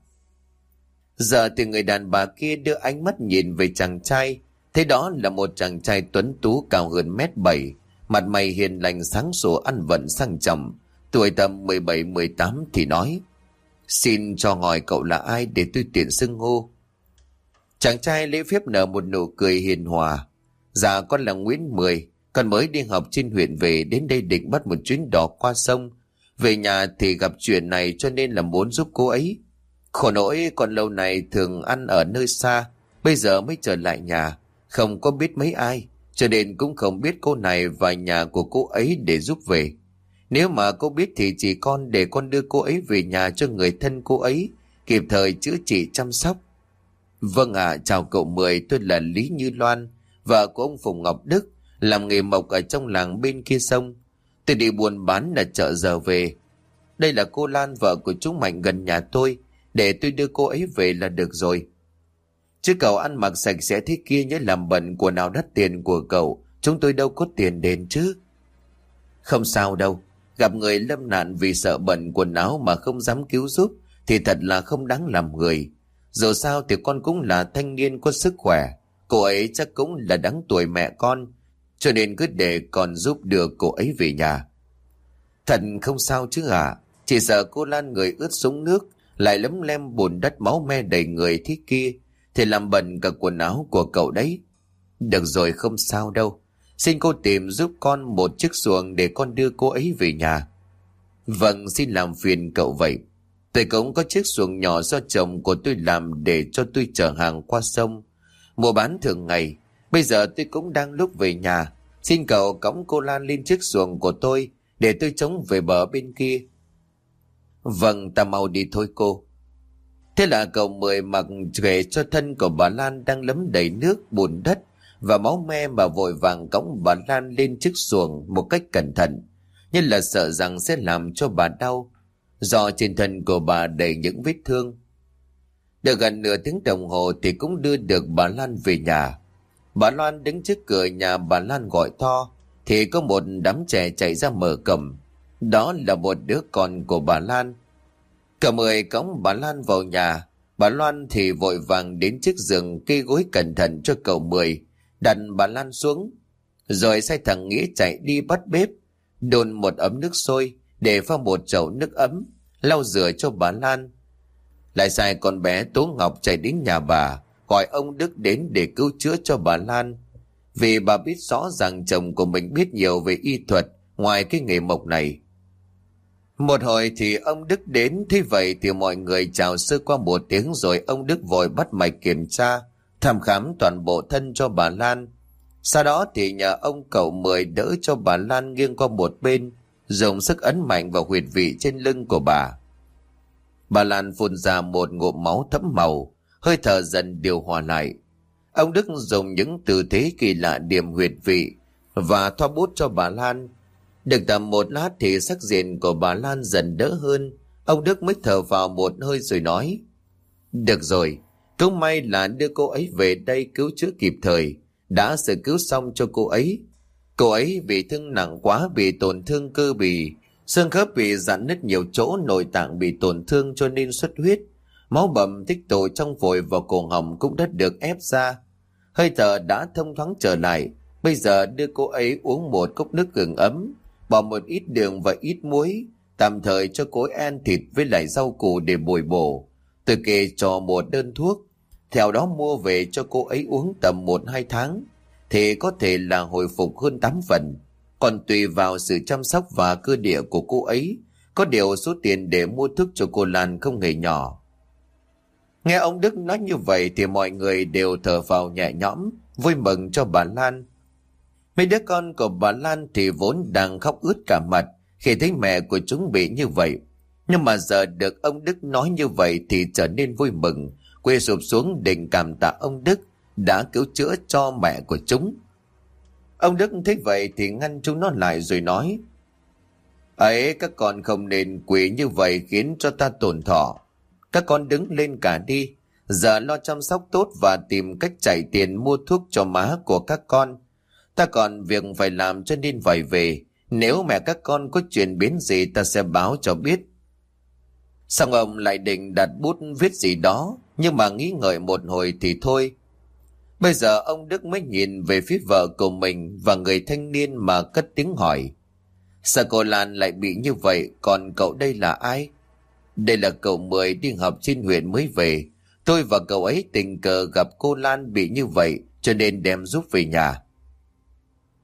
Giờ thì người đàn bà kia đưa ánh mắt nhìn về chàng trai, thấy đó là một chàng trai tuấn tú cao hơn 1m7, mặt mày hiền lành sáng sủa, ăn vận sang trọng, tuổi tầm 17-18 thì nói: Xin cho hỏi cậu là ai để tôi tiện xưng hô. Chàng trai lễ phép nở một nụ cười hiền hòa: Dạ con là Nguyễn Mười, con mới đi học trên huyện về, đến đây định bắt một chuyến đò qua sông, Về nhà thì gặp chuyện này cho nên là muốn giúp cô ấy. Khổ nỗi con lâu này thường ăn ở nơi xa, bây giờ mới trở lại nhà, không có biết mấy ai, cho nên cũng không biết cô này và nhà của cô ấy để giúp về. Nếu mà cô biết thì chỉ con để con đưa cô ấy về nhà cho người thân cô ấy, kịp thời chữa trị chăm sóc. Vâng ạ, chào cậu Mười, tôi là Lý Như Loan, vợ của ông Phùng Ngọc Đức, làm nghề mộc ở trong làng bên kia sông. Tôi đi buôn bán là chợ giờ về. Đây là cô Lan, vợ của chú Mạnh gần nhà tôi, để tôi đưa cô ấy về là được rồi. Chứ cậu ăn mặc sạch sẽ thế kia nhớ làm bẩn quần áo đắt tiền của cậu, chúng tôi đâu có tiền đền chứ. Không sao đâu, gặp người lâm nạn vì sợ bẩn quần áo mà không dám cứu giúp thì thật là không đáng làm người. Dù sao thì con cũng là thanh niên có sức khỏe, cô ấy chắc cũng là đáng tuổi mẹ con, cho nên cứ để con giúp đưa cô ấy về nhà. Thật không sao chứ ạ, chỉ sợ cô Lan người ướt sũng nước, lại lấm lem bùn đất máu me đầy người thế kia, thì làm bẩn cả quần áo của cậu đấy. Được rồi, không sao đâu, xin cô tìm giúp con một chiếc xuồng để con đưa cô ấy về nhà. Vâng, xin làm phiền cậu vậy. Tôi cũng có chiếc xuồng nhỏ do chồng của tôi làm để cho tôi chở hàng qua sông, mua bán thường ngày. Bây giờ tôi cũng đang lúc về nhà, xin cậu cõng cô Lan lên chiếc xuồng của tôi để tôi chống về bờ bên kia. Vâng, ta mau đi thôi cô. Thế là cậu Mười mặc ghệ cho thân của bà Lan đang lấm đầy nước, bùn đất và máu me mà vội vàng cõng bà Lan lên chiếc xuồng một cách cẩn thận, như là sợ rằng sẽ làm cho bà đau, do trên thân của bà đầy những vết thương. Được gần nửa tiếng đồng hồ thì cũng đưa được bà Lan về nhà. Bà Loan đứng trước cửa nhà bà Lan gọi to, thì có một đám trẻ chạy ra mở cổng. Đó là một đứa con của bà Lan. Cậu Mười cõng bà Lan vào nhà. Bà Loan thì vội vàng đến chiếc giường kê gối cẩn thận cho cậu Mười, đặt bà Lan xuống, rồi sai thằng Nghĩa chạy đi bắt bếp, đun một ấm nước sôi để pha một chậu nước ấm, lau rửa cho bà Lan. Lại sai con bé Tố Ngọc chạy đến nhà bà, gọi ông Đức đến để cứu chữa cho bà Lan, vì bà biết rõ rằng chồng của mình biết nhiều về y thuật ngoài cái nghề mộc này. Một hồi thì ông Đức đến, thế vậy thì mọi người chào sơ qua một tiếng, rồi ông Đức vội bắt mạch kiểm tra, thăm khám toàn bộ thân cho bà Lan. Sau đó thì nhờ ông cậu Mười đỡ cho bà Lan nghiêng qua một bên, dùng sức ấn mạnh vào huyệt vị trên lưng của bà. Bà Lan phun ra một ngụm máu thẫm màu, hơi thở dần điều hòa lại. Ông Đức dùng những tư thế kỳ lạ điểm huyệt vị và thoa bút cho bà Lan. Được tầm một lát thì sắc diện của bà Lan dần đỡ hơn. Ông Đức mới thở vào một hơi rồi nói: Được rồi, cũng may là đưa cô ấy về đây cứu chữa kịp thời, đã sơ cứu xong cho cô ấy. Cô ấy bị thương nặng quá, bị tổn thương cơ bì, xương khớp bị rạn nứt nhiều chỗ, nội tạng bị tổn thương cho nên xuất huyết. Máu bầm tích tụ trong phổi và cổ họng cũng đã được ép ra. Hơi thở đã thông thoáng trở lại. Bây giờ đưa cô ấy uống một cốc nước gừng ấm, bỏ một ít đường và ít muối, tạm thời cho cô ấy ăn thịt với lại rau củ để bồi bổ. Tôi kê cho một đơn thuốc, theo đó mua về cho cô ấy uống tầm 1-2 tháng, thì có thể là hồi phục hơn 8 phần. Còn tùy vào sự chăm sóc và cơ địa của cô ấy, có điều số tiền để mua thuốc cho cô Lan không hề nhỏ. Nghe ông Đức nói như vậy thì mọi người đều thở phào nhẹ nhõm, vui mừng cho bà Lan. Mấy đứa con của bà Lan thì vốn đang khóc ướt cả mặt khi thấy mẹ của chúng bị như vậy. Nhưng mà giờ được ông Đức nói như vậy thì trở nên vui mừng, quỳ sụp xuống định cảm tạ ông Đức đã cứu chữa cho mẹ của chúng. Ông Đức thấy vậy thì ngăn chúng nó lại rồi nói: Ấy, các con không nên quỳ như vậy khiến cho ta tổn thọ. Các con đứng lên cả đi, giờ lo chăm sóc tốt và tìm cách chạy tiền mua thuốc cho má của các con. Ta còn việc phải làm cho nên phải về, nếu mẹ các con có chuyển biến gì ta sẽ báo cho biết. Xong ông lại định đặt bút viết gì đó, nhưng mà nghĩ ngợi một hồi thì thôi. Bây giờ ông Đức mới nhìn về phía vợ của mình và người thanh niên mà cất tiếng hỏi: Sao cô Lan lại bị như vậy, còn cậu đây là ai? Đây là cậu Mười đi học trên huyện mới về. Tôi và cậu ấy tình cờ gặp cô Lan bị như vậy cho nên đem giúp về nhà.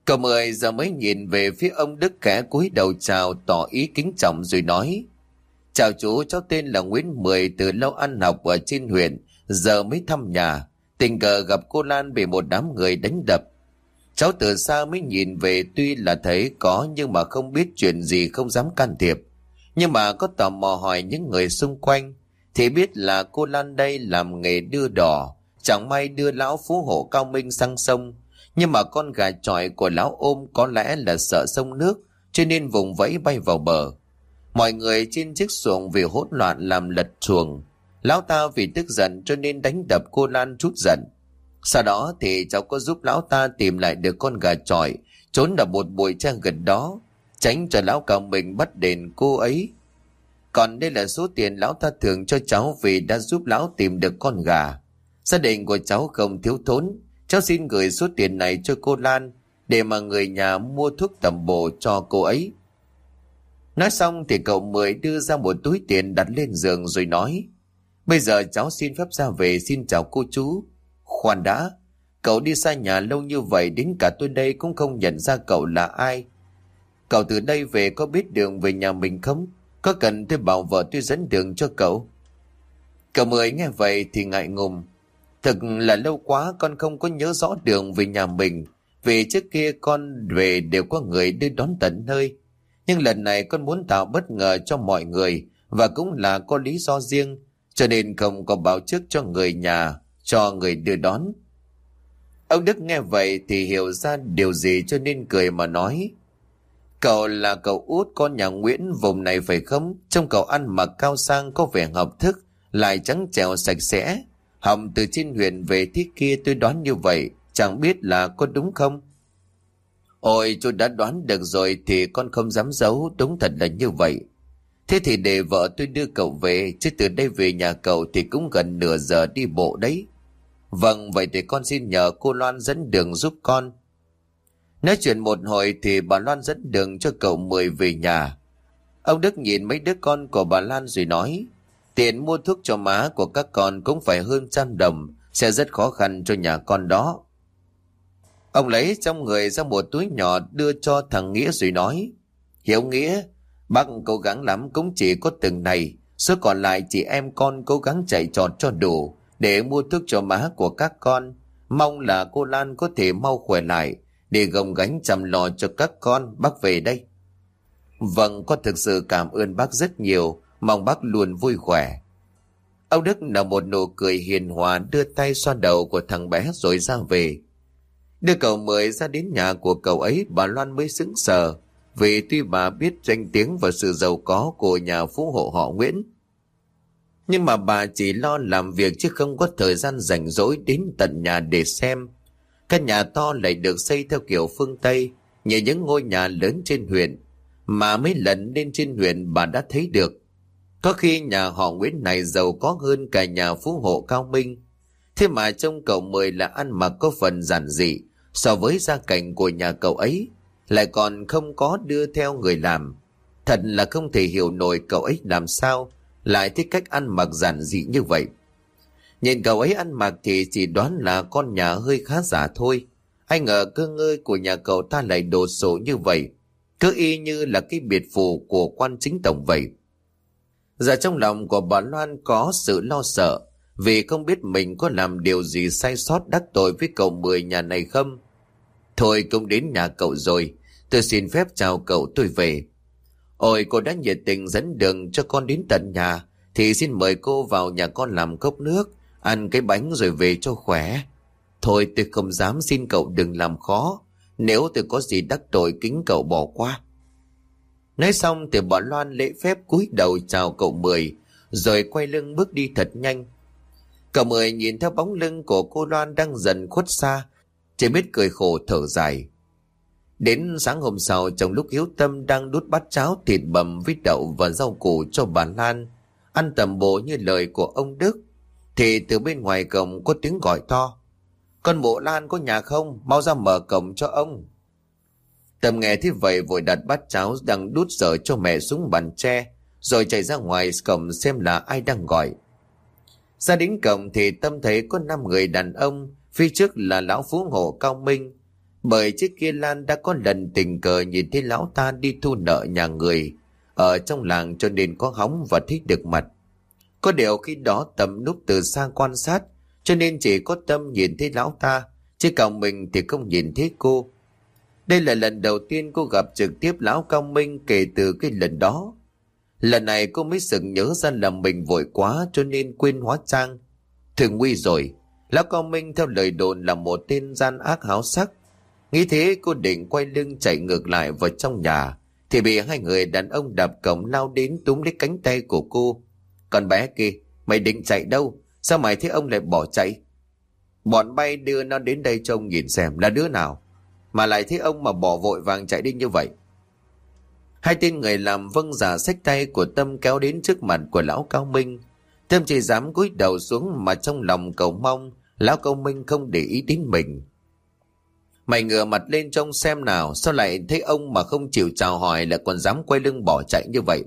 Cậu Mười giờ mới nhìn về phía ông Đức khẽ cúi đầu chào tỏ ý kính trọng rồi nói: Chào chú, cháu tên là Nguyễn Mười, từ lâu ăn học ở trên huyện, giờ mới thăm nhà. Tình cờ gặp cô Lan bị một đám người đánh đập. Cháu từ xa mới nhìn về, tuy là thấy có nhưng mà không biết chuyện gì, không dám can thiệp. Nhưng mà có tò mò hỏi những người xung quanh thì biết là cô Lan đây làm nghề đưa đò, chẳng may đưa lão phú hộ Cao Minh sang sông. Nhưng mà con gà chọi của lão ôm có lẽ là sợ sông nước, cho nên vùng vẫy bay vào bờ. Mọi người trên chiếc xuồng vì hỗn loạn làm lật xuồng. Lão ta vì tức giận cho nên đánh đập cô Lan trút giận. Sau đó thì cháu có giúp lão ta tìm lại được con gà chọi trốn ở một bụi tre gần đó, tránh cho lão Cao Minh bắt đền cô ấy. Còn đây là số tiền lão ta thưởng cho cháu vì đã giúp lão tìm được con gà. Gia đình của cháu không thiếu thốn, cháu xin gửi số tiền này cho cô Lan để mà người nhà mua thuốc tầm bổ cho cô ấy. Nói xong thì cậu Mười đưa ra một túi tiền đặt lên giường rồi nói: Bây giờ cháu xin phép ra về, xin chào cô chú. Khoan đã, cậu đi xa nhà lâu như vậy, đến cả tôi đây cũng không nhận ra cậu là ai. Cậu từ đây về có biết đường về nhà mình không? Có cần tôi bảo vợ tôi dẫn đường cho cậu? Cậu Mười nghe vậy thì ngại ngùng. Thực là lâu quá con không có nhớ rõ đường về nhà mình, vì trước kia con về đều có người đưa đón tận nơi. Nhưng lần này con muốn tạo bất ngờ cho mọi người, và cũng là có lý do riêng, cho nên không có báo trước cho người nhà, cho người đưa đón. Ông Đức nghe vậy thì hiểu ra điều gì cho nên cười mà nói: Cậu là cậu út con nhà Nguyễn vùng này phải không? Trông cậu ăn mặc cao sang, có vẻ học thức, lại trắng trẻo sạch sẽ. Hỏng từ trên huyện về thế kia, tôi đoán như vậy, chẳng biết là có đúng không? Ôi, tôi đã đoán được rồi thì con không dám giấu, đúng thật là như vậy. Thế thì để vợ tôi đưa cậu về, chứ từ đây về nhà cậu thì cũng gần nửa giờ đi bộ đấy. Vâng, vậy thì con xin nhờ cô Loan dẫn đường giúp con. Nói chuyện một hồi thì bà Loan dẫn đường cho cậu Mười về nhà. Ông Đức nhìn mấy đứa con của bà Lan rồi nói: Tiền mua thuốc cho má của các con cũng phải hơn 100 đồng, sẽ rất khó khăn cho nhà con đó. Ông lấy trong người ra một túi nhỏ đưa cho thằng Nghĩa rồi nói: Hiếu Nghĩa, bác cố gắng lắm cũng chỉ có từng này, số còn lại chị em con cố gắng chạy trọt cho đủ để mua thuốc cho má của các con. Mong là cô Lan có thể mau khỏe lại để gồng gánh chăm lo cho các con, bác về đây. Vâng, con thực sự cảm ơn bác rất nhiều, mong bác luôn vui khỏe. Ông Đức nở một nụ cười hiền hòa, đưa tay xoa đầu của thằng bé rồi ra về. Đưa cậu Mười ra đến nhà của cậu ấy, bà Loan mới sững sờ, vì tuy bà biết danh tiếng và sự giàu có của nhà phú hộ họ Nguyễn, nhưng mà bà chỉ lo làm việc chứ không có thời gian rảnh rỗi đến tận nhà để xem. Căn nhà to lại được xây theo kiểu phương Tây, như những ngôi nhà lớn trên huyện, mà mấy lần lên trên huyện bà đã thấy được. Có khi nhà họ Nguyễn này giàu có hơn cả nhà phú hộ Cao Minh. Thế mà trông cậu Mười là ăn mặc có phần giản dị so với gia cảnh của nhà cậu ấy, lại còn không có đưa theo người làm. Thật là không thể hiểu nổi cậu ấy làm sao lại thích cách ăn mặc giản dị như vậy. Nhìn cậu ấy ăn mặc thì chỉ đoán là con nhà hơi khá giả thôi. Ai ngờ cơ ngơi của nhà cậu ta lại đồ sộ như vậy, cứ y như là cái biệt phủ của quan chính tổng vậy. Giờ trong lòng của bà Loan có sự lo sợ, vì không biết mình có làm điều gì sai sót đắc tội với cậu Mười nhà này không. Thôi cũng đến nhà cậu rồi, tôi xin phép chào cậu, tôi về. Ôi, cô đã nhiệt tình dẫn đường cho con đến tận nhà, thì xin mời cô vào nhà con làm cốc nước, ăn cái bánh rồi về cho khỏe. Thôi tôi không dám, xin cậu đừng làm khó, nếu tôi có gì đắc tội kính cậu bỏ qua. Nói xong thì bà Loan lễ phép cúi đầu chào cậu Mười, rồi quay lưng bước đi thật nhanh. Cậu Mười nhìn theo bóng lưng của cô Loan đang dần khuất xa, chỉ biết cười khổ thở dài. Đến sáng hôm sau, trong lúc Hiếu Tâm đang đút bát cháo thịt bằm với đậu và rau củ cho bà Lan ăn tầm bổ như lời của ông Đức, thì từ bên ngoài cổng có tiếng gọi to: Con bộ Lan có nhà không? Mau ra mở cổng cho ông. Tâm nghe thế vậy vội đặt bát cháo đang đút dở cho mẹ xuống bàn tre, rồi chạy ra ngoài cổng xem là ai đang gọi. Ra đến cổng thì Tâm thấy có 5 người đàn ông, phía trước là lão phú hộ Cao Minh, Bởi trước kia Lan đã có lần tình cờ nhìn thấy lão ta đi thu nợ nhà người ở trong làng, cho nên có hóng và thích được mặt. Có điều khi đó Tâm núp từ xa quan sát, cho nên chỉ có Tâm nhìn thấy lão ta, chứ Cao Minh thì không nhìn thấy cô. Đây là lần đầu tiên cô gặp trực tiếp lão Cao Minh kể từ cái lần đó. Lần này cô mới sực nhớ ra là mình vội quá cho nên quên hóa trang. Thường nguy rồi, lão Cao Minh theo lời đồn là một tên gian ác háo sắc. Nghĩ thế cô định quay lưng chạy ngược lại vào trong nhà, thì bị hai người đàn ông đạp cổng lao đến túm lấy cánh tay của cô. Con bé kia, mày định chạy đâu? Sao mày thấy ông lại bỏ chạy? Bọn bay đưa nó đến đây trông nhìn xem là đứa nào mà lại thấy ông mà bỏ vội vàng chạy đi như vậy. Hai tên người làm vâng giả xách tay của Tâm kéo đến trước mặt của lão Cao Minh. Tâm chỉ dám cúi đầu xuống mà trong lòng cầu mong lão Cao Minh không để ý đến mình. Mày ngửa mặt lên trông xem nào, sao lại thấy ông mà không chịu chào hỏi lại còn dám quay lưng bỏ chạy như vậy?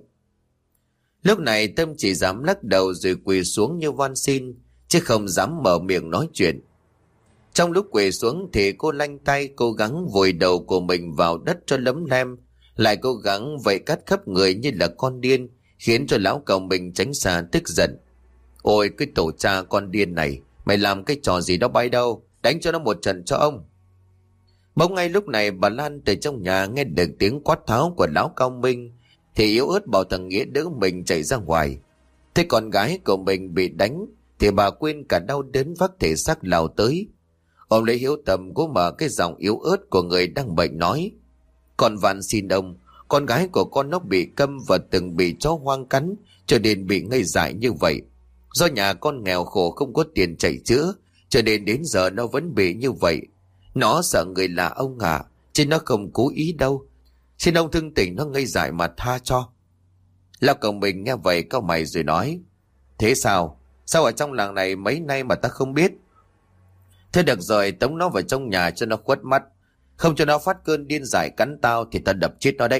Lúc này Tâm chỉ dám lắc đầu rồi quỳ xuống như van xin, chứ không dám mở miệng nói chuyện. Trong lúc quỳ xuống thì cô lanh tay cố gắng vùi đầu của mình vào đất cho lấm lem, lại cố gắng vẫy cắt khắp người như là con điên, khiến cho lão Cao Minh tránh xa tức giận. Ôi cái tổ cha con điên này, mày làm cái trò gì đó bay đâu, đánh cho nó một trận cho ông. Bỗng ngay lúc này bà Lan từ trong nhà nghe được tiếng quát tháo của lão Cao Minh, thì yếu ớt bảo thằng Nghĩa đỡ mình chạy ra ngoài. Thế con gái của mình bị đánh thì bà quên cả đau đớn vác thể xác lao tới. Ông lấy Hiếu Tâm cố mở cái giọng yếu ớt của người đang bệnh nói: Con van xin ông, con gái của con nó bị câm và từng bị chó hoang cắn, cho nên bị ngây dại như vậy. Do nhà con nghèo khổ không có tiền chạy chữa, cho nên đến giờ nó vẫn bị như vậy. Nó sợ người là ông à, chứ nó không cố ý đâu. Xin ông thương tình nó ngây dại mà tha cho. Lão Cao Minh nghe vậy cau mày rồi nói: Thế sao? Sao ở trong làng này mấy nay mà ta không biết? Thế được rồi, tống nó vào trong nhà cho nó khuất mắt, không cho nó phát cơn điên dại cắn tao thì ta đập chết nó đấy.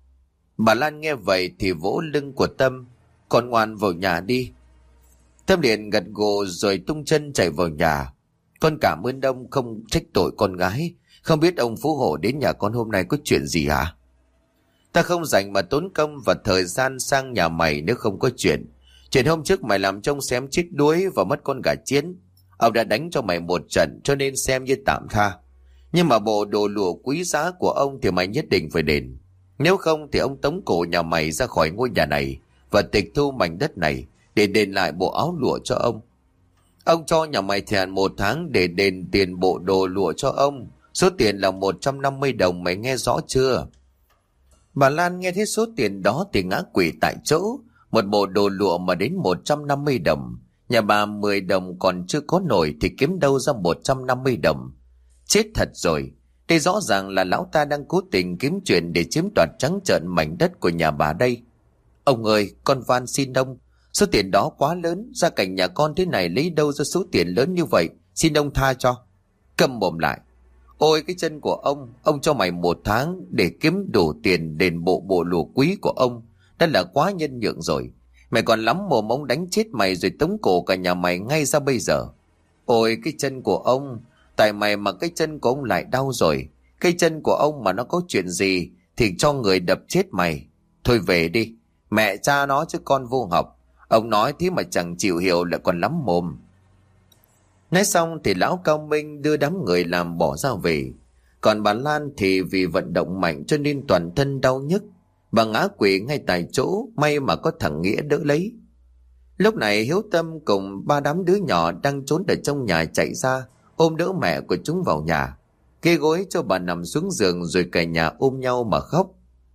Bà Lan nghe vậy thì vỗ lưng của Tâm: Con ngoan vào nhà đi. Tâm liền gật gù rồi tung chân chạy vào nhà. Con cảm ơn ông không trách tội con gái. Không biết ông phú hộ đến nhà con hôm nay có chuyện gì hả? Ta không rảnh mà tốn công và thời gian sang nhà mày nếu không có chuyện. Chuyện hôm trước mày làm trông xém chết đuối và mất con gà chiến. Ông đã đánh cho mày một trận cho nên xem như tạm tha. Nhưng mà bộ đồ lụa quý giá của ông thì mày nhất định phải đền. Nếu không thì ông tống cổ nhà mày ra khỏi ngôi nhà này và tịch thu mảnh đất này để đền lại bộ áo lụa cho ông. Ông cho nhà mày thời hạn 1 tháng để đền tiền bộ đồ lụa cho ông. Số tiền là 150 đồng, mày nghe rõ chưa? Bà Lan nghe thấy số tiền đó thì ngã quỵ tại chỗ. Một bộ đồ lụa mà đến 150 đồng. Nhà bà 10 đồng còn chưa có nổi thì kiếm đâu ra 150 đồng. Chết thật rồi. Đây rõ ràng là lão ta đang cố tình kiếm chuyện để chiếm đoạt trắng trợn mảnh đất của nhà bà đây. Ông ơi, con van xin ông. Số tiền đó quá lớn, gia cảnh nhà con thế này lấy đâu ra số tiền lớn như vậy, xin ông tha cho. Câm mồm lại. Ôi cái chân của ông cho mày 1 tháng để kiếm đủ tiền đền bộ lụa quý của ông. Đó là quá nhân nhượng rồi. Mày còn lắm mồm, ông đánh chết mày rồi tống cổ cả nhà mày ngay ra bây giờ. Ôi cái chân của ông, tại mày mà cái chân của ông lại đau rồi. Cái chân của ông mà nó có chuyện gì thì cho người đập chết mày. Thôi về đi, mẹ cha nó chứ con vô học. Ông nói thế mà chẳng chịu hiểu lại còn lắm mồm. Nói xong thì lão Cao Minh đưa đám người làm bỏ ra về. Còn bà Lan thì vì vận động mạnh cho nên toàn thân đau nhức. Bà ngã quỵ ngay tại chỗ, may mà có thằng Nghĩa đỡ lấy. Lúc này Hiếu Tâm cùng 3 đám đứa nhỏ đang trốn ở trong nhà chạy ra, ôm đỡ mẹ của chúng vào nhà, kê gối cho bà nằm xuống giường rồi cả nhà ôm nhau mà khóc.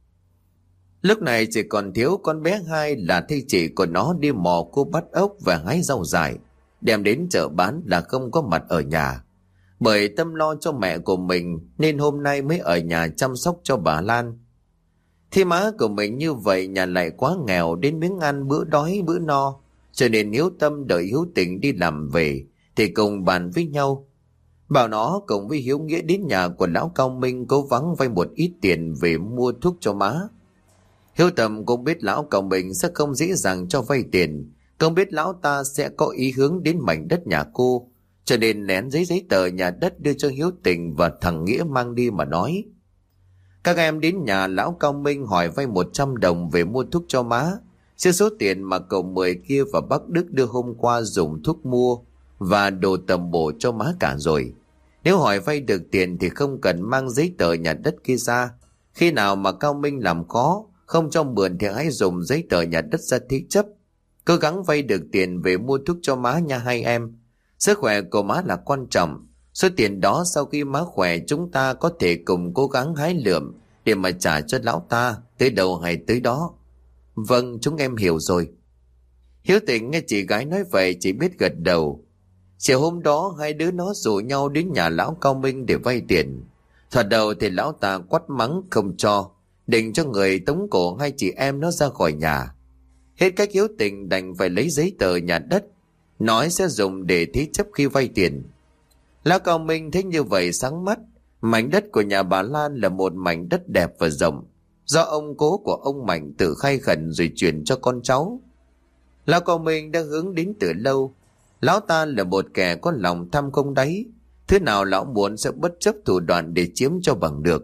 Lúc này chỉ còn thiếu con bé Hai là thầy chị của nó đi mò cua bắt ốc và hái rau dại, đem đến chợ bán là không có mặt ở nhà. Bởi Tâm lo cho mẹ của mình nên hôm nay mới ở nhà chăm sóc cho bà Lan. Thì má của mình như vậy nhà lại quá nghèo đến miếng ăn bữa đói bữa no, cho nên Hiếu Tâm đợi Hiếu Tình đi làm về thì cùng bàn với nhau. Bảo nó cùng với Hiếu Nghĩa đến nhà của lão Cao Minh cố gắng vay một ít tiền về mua thuốc cho má. Hiếu Tâm cũng biết lão Cao Minh sẽ không dễ dàng cho vay tiền, không biết lão ta sẽ có ý hướng đến mảnh đất nhà cô, cho nên nén giấy tờ nhà đất đưa cho Hiếu Tình và thằng Nghĩa mang đi mà nói: các em đến nhà lão Cao Minh hỏi vay 100 đồng về mua thuốc cho má, chứ số tiền mà cậu Mười kia và bác Đức đưa hôm qua dùng thuốc mua và đồ tầm bổ cho má cả rồi. Nếu hỏi vay được tiền thì không cần mang giấy tờ nhà đất kia ra. Khi nào mà Cao Minh làm khó không cho mượn thì hãy dùng giấy tờ nhà đất ra thế chấp. Cố gắng vay được tiền về mua thuốc cho má nha hai em. Sức khỏe của má là quan trọng. Số tiền đó sau khi má khỏe chúng ta có thể cùng cố gắng hái lượm để mà trả cho lão ta, tới đâu hay tới đó. Vâng, chúng em hiểu rồi. Hiếu Tình nghe chị gái nói vậy chỉ biết gật đầu. Chiều hôm đó hai đứa nó rủ nhau đến nhà lão Cao Minh để vay tiền. Thoạt đầu thì lão ta quát mắng không cho, định cho người tống cổ hai chị em nó ra khỏi nhà. Hết cách Hiếu Tình đành phải lấy giấy tờ nhà đất, nói sẽ dùng để thế chấp khi vay tiền. Lão Cao Minh thấy như vậy sáng mắt. Mảnh đất của nhà bà Lan là một mảnh đất đẹp và rộng, do ông cố của ông Mạnh tự khai khẩn rồi chuyển cho con cháu. Lão Cao Minh đã hướng đến từ lâu. Lão ta là một kẻ có lòng tham không đáy, thứ nào lão muốn sẽ bất chấp thủ đoạn để chiếm cho bằng được.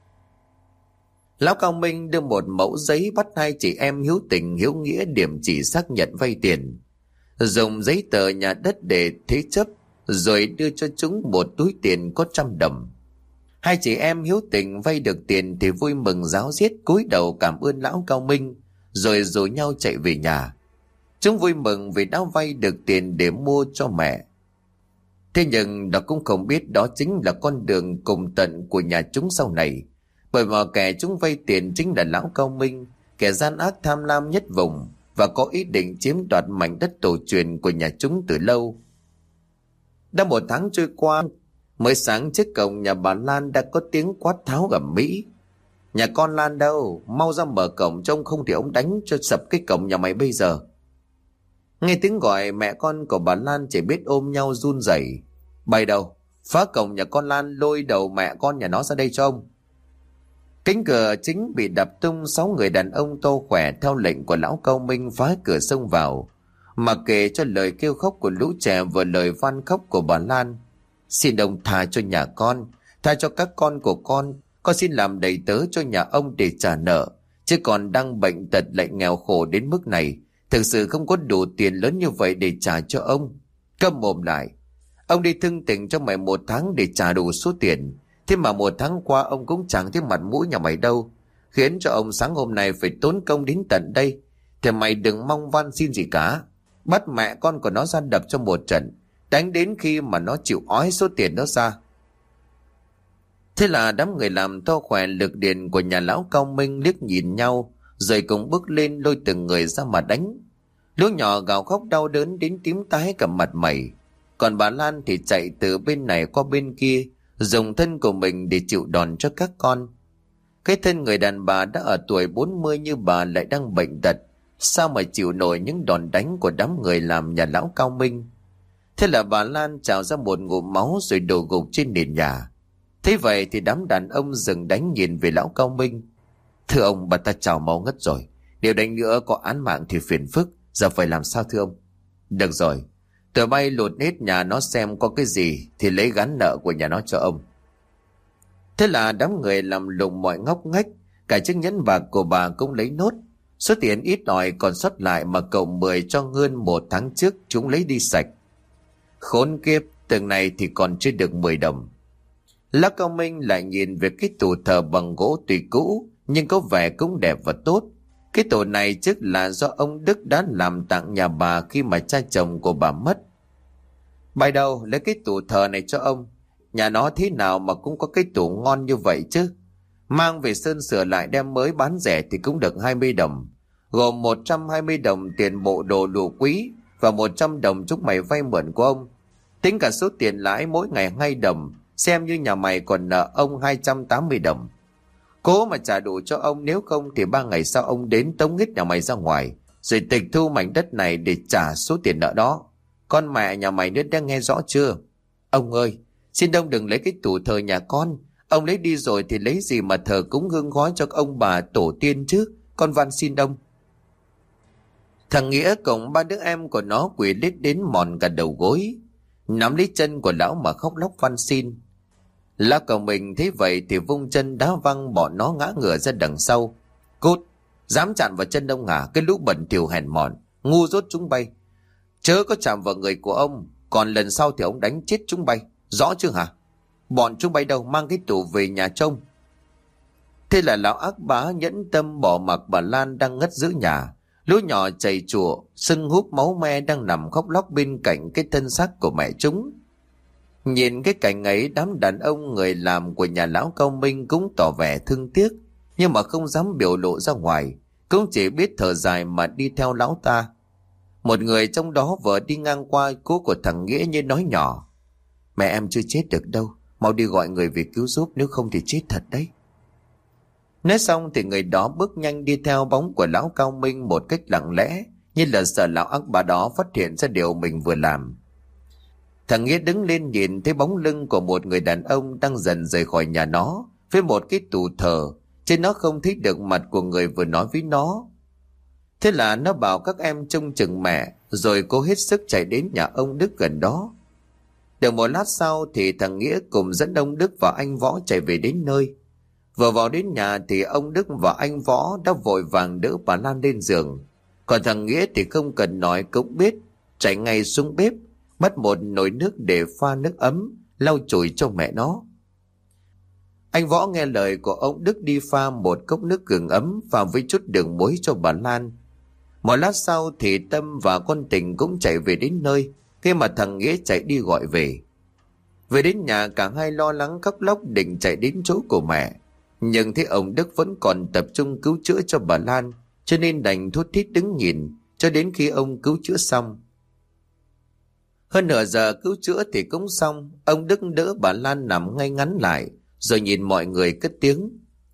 Lão Cao Minh đưa một mẫu giấy bắt hai chị em Hiếu Tình Hiếu Nghĩa điểm chỉ xác nhận vay tiền, dùng giấy tờ nhà đất để thế chấp, rồi đưa cho chúng một túi tiền có 100 đồng. Hai chị em Hiếu Tình vay được tiền thì vui mừng ráo riết cúi đầu cảm ơn lão Cao Minh, rồi rủ nhau chạy về nhà. Chúng vui mừng vì đã vay được tiền để mua cho mẹ. Thế nhưng đó cũng không biết đó chính là con đường cùng tận của nhà chúng sau này. Bởi mà kẻ chúng vay tiền chính là lão Cao Minh, kẻ gian ác tham lam nhất vùng và có ý định chiếm đoạt mảnh đất tổ truyền của nhà chúng từ lâu. Đã 1 tháng trôi qua, mới sáng trước cổng nhà bà Lan đã có tiếng quát tháo ầm ĩ: nhà con Lan đâu, mau ra mở cổng, trông không thì ông đánh cho sập cái cổng nhà mày bây giờ. Nghe tiếng gọi, mẹ con của bà Lan chỉ biết ôm nhau run rẩy. Bày đầu, phá cổng nhà con Lan, lôi đầu mẹ con nhà nó ra đây cho ông. Cánh cửa chính bị đập tung, 6 người đàn ông to khỏe theo lệnh của lão Cao Minh phá cửa xông vào, mặc kệ cho lời kêu khóc của lũ trẻ và lời van khóc của bà Lan. Xin ông tha cho nhà con, tha cho các con của con xin làm đầy tớ cho nhà ông để trả nợ, chứ còn đang bệnh tật lại nghèo khổ đến mức này, thực sự không có đủ tiền lớn như vậy để trả cho ông. Câm mồm lại, ông đi thưng tình cho mày 1 tháng để trả đủ số tiền, thế mà 1 tháng qua ông cũng chẳng thấy mặt mũi nhà mày đâu, khiến cho ông sáng hôm nay phải tốn công đến tận đây. Thì mày đừng mong van xin gì cả, bắt mẹ con của nó ra đập cho một trận, đánh đến khi mà nó chịu ói số tiền đó ra. Thế là đám người làm to khỏe lực điền của nhà lão Cao Minh liếc nhìn nhau, rồi cùng bước lên lôi từng người ra mà đánh. Lũ nhỏ gào khóc đau đớn đến tím tái cả mặt mày, còn bà Lan thì chạy từ bên này qua bên kia, dùng thân của mình để chịu đòn cho các con. Cái thân người đàn bà đã ở tuổi 40 như bà lại đang bệnh tật, sao mà chịu nổi những đòn đánh của đám người làm nhà lão Cao Minh. Thế là bà Lan trào ra một ngụm máu rồi đổ gục trên nền nhà. Thế vậy thì đám đàn ông dừng đánh nhìn về lão Cao Minh. Thưa ông, bà ta trào máu ngất rồi, nếu đánh nữa có án mạng thì phiền phức, giờ phải làm sao thưa ông? Được rồi, tụi bay lột hết nhà nó xem có cái gì thì lấy gán nợ của nhà nó cho ông. Thế là đám người làm lùng mọi ngóc ngách, cả chiếc nhẫn bạc của bà cũng lấy nốt. Số tiền ít ỏi còn sót lại mà cậu Mười cho Ngân 1 tháng trước chúng lấy đi sạch. Khốn kiếp, từng này thì còn chưa được 10 đồng. Lão Cao Minh lại nhìn về cái tủ thờ bằng gỗ tùy cũ nhưng có vẻ cũng đẹp và tốt. Cái tủ này trước là do ông Đức đã làm tặng nhà bà khi mà cha chồng của bà mất. Bài đầu lấy cái tủ thờ này cho ông, nhà nó thế nào mà cũng có cái tủ ngon như vậy chứ. Mang về sơn sửa lại đem mới bán rẻ thì cũng được 20 đồng, gồm 120 đồng tiền bộ đồ lụa quý và 100 đồng chúng mày vay mượn của ông. Tính cả số tiền lãi mỗi ngày 2 đồng, xem như nhà mày còn nợ ông 280 đồng. Cố mà trả đủ cho ông, nếu không thì 3 ngày sau ông đến tống hết nhà mày ra ngoài, rồi tịch thu mảnh đất này để trả số tiền nợ đó. Con mẹ nhà mày nữa đã nghe rõ chưa? Ông ơi, xin ông đừng lấy cái tủ thờ nhà con. Ông lấy đi rồi thì lấy gì mà thờ cúng hương khói cho ông bà tổ tiên chứ. Con van xin ông. Thằng Nghĩa cùng 3 đứa em của nó quỳ lết đến mòn cả đầu gối. nắm lấy chân của lão mà khóc lóc van xin. Lão Cao Minh thấy vậy thì vung chân đá văng bọn nó ngã ngửa ra đằng sau. Cút, dám chạm vào chân ông hả? Cái lũ bẩn thỉu hèn mọn, ngu dốt chúng bay. Chớ có chạm vào người của ông, còn lần sau thì ông đánh chết chúng bay, rõ chưa hả? Bọn chúng bay đâu, mang cái tủ về nhà trông. Thế là lão ác bá nhẫn tâm bỏ mặc bà Lan đang ngất giữa nhà. Lũ nhỏ chảy chùa, sưng húp máu me đang nằm khóc lóc bên cạnh cái thân xác của mẹ chúng. Nhìn cái cảnh ấy, đám đàn ông người làm của nhà lão Cao Minh cũng tỏ vẻ thương tiếc, nhưng mà không dám biểu lộ ra ngoài, cũng chỉ biết thở dài mà đi theo lão ta. Một người trong đó vừa đi ngang qua cố của thằng Nghĩa như nói nhỏ: Mẹ em chưa chết được đâu, mau đi gọi người về cứu giúp, nếu không thì chết thật đấy. Nói xong thì người đó bước nhanh đi theo bóng của lão Cao Minh một cách lặng lẽ, như là sợ lão ác bá đó phát hiện ra điều mình vừa làm. Thằng Nghĩa đứng lên nhìn thấy bóng lưng của một người đàn ông đang dần rời khỏi nhà nó, với một cái tủ thờ, trên nó không thấy được mặt của người vừa nói với nó. Thế là nó bảo các em trông chừng mẹ, rồi cố hết sức chạy đến nhà ông Đức gần đó. Được một lát sau thì thằng Nghĩa cùng dẫn ông Đức và anh Võ chạy về đến nơi. Vừa vào đến nhà thì ông Đức và anh Võ đã vội vàng đỡ bà Lan lên giường. Còn thằng Nghĩa thì không cần nói cũng biết, chạy ngay xuống bếp, bắt một nồi nước để pha nước ấm, lau chùi cho mẹ nó. Anh Võ nghe lời của ông Đức đi pha một cốc nước gừng ấm pha với chút đường muối cho bà Lan. Một lát sau thì Tâm và con Tình cũng chạy về đến nơi, khi mà thằng Nghĩa chạy đi gọi về. Về đến nhà cả hai lo lắng khóc lóc định chạy đến chỗ của mẹ, nhưng thấy ông Đức vẫn còn tập trung cứu chữa cho bà Lan, cho nên đành thút thít đứng nhìn cho đến khi ông cứu chữa xong. Hơn nửa giờ cứu chữa thì cũng xong, ông Đức đỡ bà Lan nằm ngay ngắn lại, rồi nhìn mọi người cất tiếng: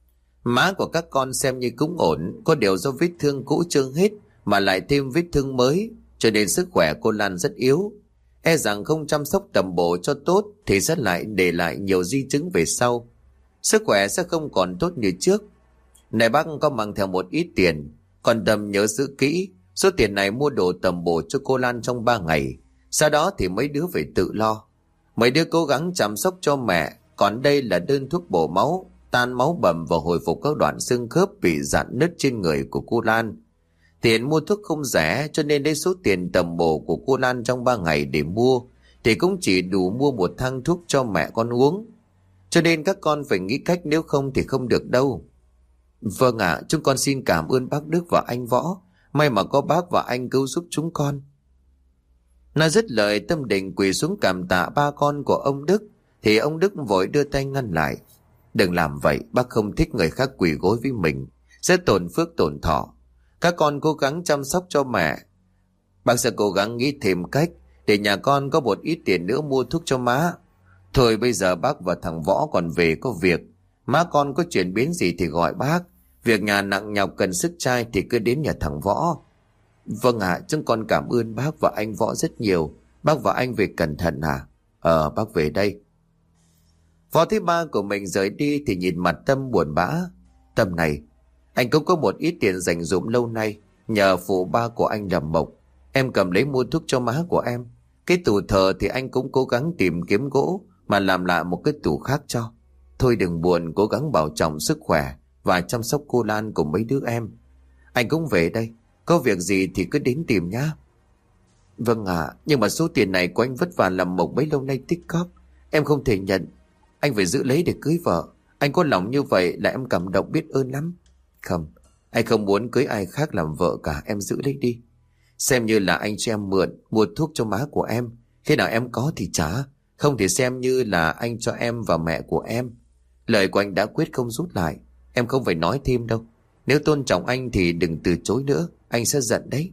Má của các con xem như cũng ổn, có điều do vết thương cũ chưa hết mà lại thêm vết thương mới, cho nên sức khỏe cô Lan rất yếu. E rằng không chăm sóc tầm bổ cho tốt thì sẽ lại để lại nhiều di chứng về sau. Sức khỏe sẽ không còn tốt như trước. Này bác có mang theo một ít tiền, còn Tâm nhớ giữ kỹ, số tiền này mua đồ tầm bổ cho cô Lan trong 3 ngày. Sau đó thì mấy đứa phải tự lo. Mấy đứa cố gắng chăm sóc cho mẹ, còn đây là đơn thuốc bổ máu, tan máu bầm và hồi phục các đoạn xương khớp bị rạn nứt trên người của cô Lan. Tiền mua thuốc không rẻ, cho nên lấy số tiền tầm bổ của cô Lan trong 3 ngày để mua thì cũng chỉ đủ mua một thang thuốc cho mẹ con uống. Cho nên các con phải nghĩ cách, nếu không thì không được đâu. Vâng ạ, chúng con xin cảm ơn bác Đức và anh Võ. May mà có bác và anh cứu giúp chúng con. Nói dứt lời, Tâm định quỳ xuống cảm tạ ba con của ông Đức, thì ông Đức vội đưa tay ngăn lại. Đừng làm vậy, bác không thích người khác quỳ gối với mình, sẽ tổn phước tổn thọ. Các con cố gắng chăm sóc cho mẹ. Bác sẽ cố gắng nghĩ thêm cách để nhà con có một ít tiền nữa mua thuốc cho má. Thôi bây giờ bác và thằng Võ còn về có việc. Má con có chuyển biến gì thì gọi bác. Việc nhà nặng nhọc cần sức trai thì cứ đến nhà thằng Võ. Vâng ạ, chúng con cảm ơn bác và anh Võ rất nhiều. Bác và anh về cẩn thận à? Bác về đây. Võ thấy ba của mình rời đi thì nhìn mặt Tâm buồn bã. Tâm này, anh cũng có một ít tiền dành dụm lâu nay, nhờ phụ ba của anh làm mộc. Em cầm lấy mua thuốc cho má của em. Cái tủ thờ thì anh cũng cố gắng tìm kiếm gỗ mà làm lại một cái tủ khác cho. Thôi đừng buồn, cố gắng bảo trọng sức khỏe và chăm sóc cô Lan cùng mấy đứa em. Anh cũng về đây, có việc gì thì cứ đến tìm nhá. Vâng ạ, nhưng mà số tiền này của anh vất vả làm mộc bấy lâu nay tích cóp, em không thể nhận. Anh phải giữ lấy để cưới vợ. Anh có lòng như vậy là em cảm động biết ơn lắm. Không, anh không muốn cưới ai khác làm vợ cả, em giữ lấy đi. Xem như là anh cho em mượn mua thuốc cho má của em. Khi nào em có thì trả, không thì xem như là anh cho em và mẹ của em. Lời của anh đã quyết không rút lại, em không phải nói thêm đâu. Nếu tôn trọng anh thì đừng từ chối nữa, anh sẽ giận đấy.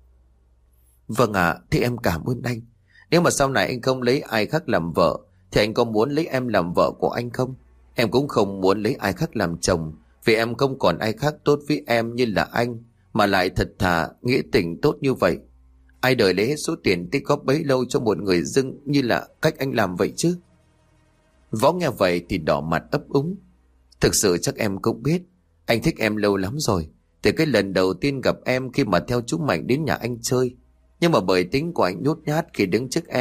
Vâng ạ, thì em cảm ơn anh. Nếu mà sau này anh không lấy ai khác làm vợ thì anh có muốn lấy em làm vợ của anh không? Em cũng không muốn lấy ai khác làm chồng, vì em không còn ai khác tốt với em như là anh, mà lại thật thà, nghĩa tình tốt như vậy. Ai đời lấy hết số tiền tích góp bấy lâu cho một người dưng như là cách anh làm vậy chứ? Võ nghe vậy thì đỏ mặt ấp úng. Thực sự chắc em cũng biết, anh thích em lâu lắm rồi, từ cái lần đầu tiên gặp em khi mà theo chú Mạnh đến nhà anh chơi. Nhưng mà bởi tính của anh nhút nhát khi đứng trước em,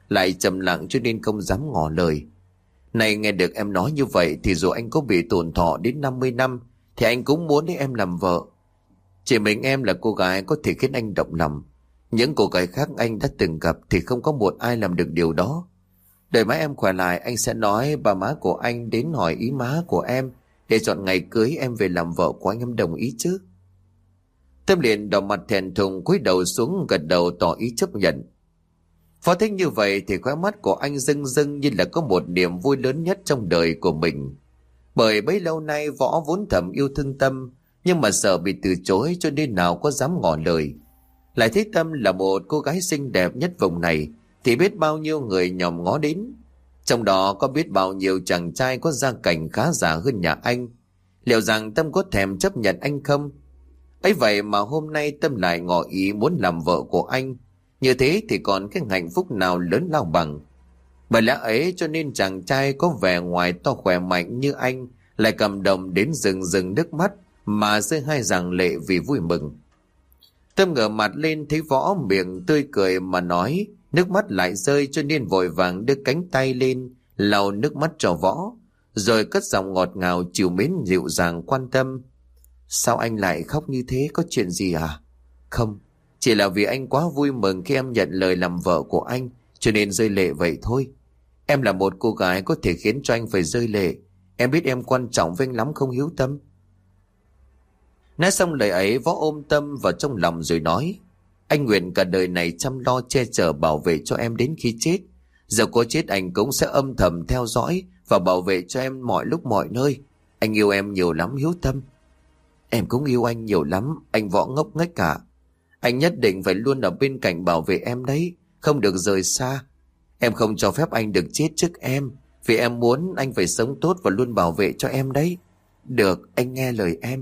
lại trầm lặng cho nên không dám ngỏ lời. Này nghe được em nói như vậy thì dù anh có bị tổn thọ đến 50 năm thì anh cũng muốn lấy em làm vợ. Chỉ mình em là cô gái có thể khiến anh động lòng. Những cô gái khác anh đã từng gặp thì không có một ai làm được điều đó. Đợi má em khỏe lại anh sẽ nói bà má của anh đến hỏi ý má của em để chọn ngày cưới em về làm vợ của anh, em đồng ý chứ? Tâm liền đỏ mặt thẹn thùng cúi đầu xuống gật đầu tỏ ý chấp nhận. Phó thích như vậy thì khóe mắt của anh rưng rưng như là có một niềm vui lớn nhất trong đời của mình. Bởi bấy lâu nay Võ vốn thầm yêu thương Tâm, nhưng mà sợ bị từ chối cho nên nào có dám ngỏ lời. Lại thấy Tâm là một cô gái xinh đẹp nhất vùng này thì biết bao nhiêu người nhòm ngó đến. Trong đó có biết bao nhiêu chàng trai có gia cảnh khá giả hơn nhà anh. Liệu rằng Tâm có thèm chấp nhận anh không? Ấy vậy mà hôm nay Tâm lại ngỏ ý muốn làm vợ của anh. Như thế thì còn cái hạnh phúc nào lớn lao bằng. Bởi lẽ ấy cho nên chàng trai có vẻ ngoài to khỏe mạnh như anh lại cầm đồng đến rừng rừng nước mắt mà rơi hai dòng lệ vì vui mừng. Tâm ngửa mặt lên thấy Võ miệng tươi cười mà nói, nước mắt lại rơi cho nên vội vàng đưa cánh tay lên lau nước mắt cho Võ, rồi cất giọng ngọt ngào trìu mến dịu dàng quan tâm. Sao anh lại khóc như thế, có chuyện gì à? Không, chỉ là vì anh quá vui mừng khi em nhận lời làm vợ của anh cho nên rơi lệ vậy thôi. Em là một cô gái có thể khiến cho anh phải rơi lệ. Em biết em quan trọng với anh lắm không Hiếu Tâm? Nói xong lời ấy, Võ ôm Tâm vào trong lòng rồi nói, anh nguyện cả đời này chăm lo che chở bảo vệ cho em đến khi chết. Giờ có chết anh cũng sẽ âm thầm theo dõi và bảo vệ cho em mọi lúc mọi nơi. Anh yêu em nhiều lắm Hiếu Tâm. Em cũng yêu anh nhiều lắm, anh Võ ngốc nghếch cả. Anh nhất định phải luôn ở bên cạnh bảo vệ em đấy, không được rời xa. Em không cho phép anh được chết trước em, vì em muốn anh phải sống tốt và luôn bảo vệ cho em đấy. Được, anh nghe lời em.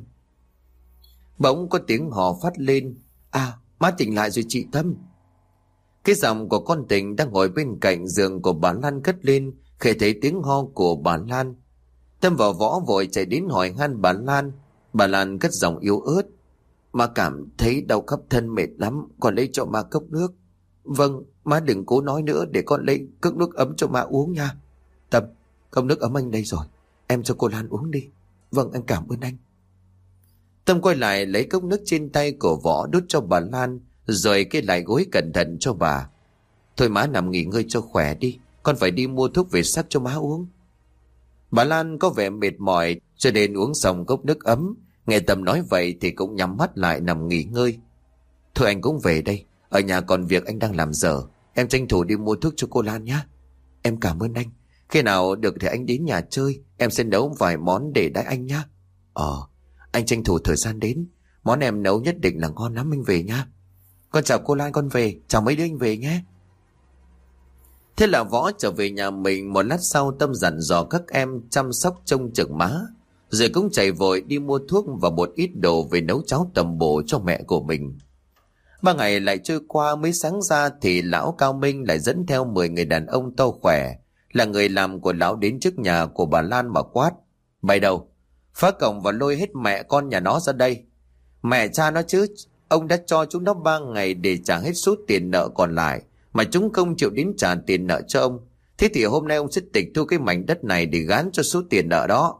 Bỗng có tiếng hò phát lên. À, má tỉnh lại rồi chị Tâm. Cái giọng của con Tình đang ngồi bên cạnh giường của bà Lan cất lên khi thấy tiếng ho của bà Lan. Tâm và Võ vội chạy đến hỏi han bà Lan. Bà Lan cất giọng yếu ớt. Má cảm thấy đau khắp thân mệt lắm, con lấy cho má cốc nước. Vâng, má đừng cố nói nữa, để con lấy cốc nước ấm cho má uống nha. Tâm, cốc nước ấm anh đây rồi, em cho cô Lan uống đi. Vâng, anh cảm ơn anh. Tâm quay lại lấy cốc nước trên tay của Võ đút cho bà Lan, rồi kê lại gối cẩn thận cho bà. Thôi má nằm nghỉ ngơi cho khỏe đi, con phải đi mua thuốc về sắc cho má uống. Bà Lan có vẻ mệt mỏi cho nên uống xong cốc nước ấm. Nghe Tâm nói vậy thì cũng nhắm mắt lại nằm nghỉ ngơi. Thôi anh cũng về đây, ở nhà còn việc anh đang làm dở. Em tranh thủ đi mua thuốc cho cô Lan nhé. Em cảm ơn anh. Khi nào được thì anh đến nhà chơi, em sẽ nấu vài món để đãi anh nhé. Anh tranh thủ thời gian đến. Món em nấu nhất định là ngon lắm, anh về nhá. Con chào cô Lan, con về. Chào mấy đứa anh về nhé. Thế là Võ trở về nhà mình. Một lát sau Tâm dặn dò các em chăm sóc trông chừng má, rồi cũng chạy vội đi mua thuốc và một ít đồ về nấu cháo tầm bổ cho mẹ của mình. 3 ngày lại trôi qua, mới sáng ra thì lão Cao Minh lại dẫn theo 10 người đàn ông to khỏe, là người làm của lão, đến trước nhà của bà Lan mà quát. Bày đầu, phá cổng và lôi hết mẹ con nhà nó ra đây. Mẹ cha nó chứ, ông đã cho chúng nó 3 ngày để trả hết số tiền nợ còn lại, mà chúng không chịu đến trả tiền nợ cho ông. Thế thì hôm nay ông sẽ tịch thu cái mảnh đất này để gán cho số tiền nợ đó.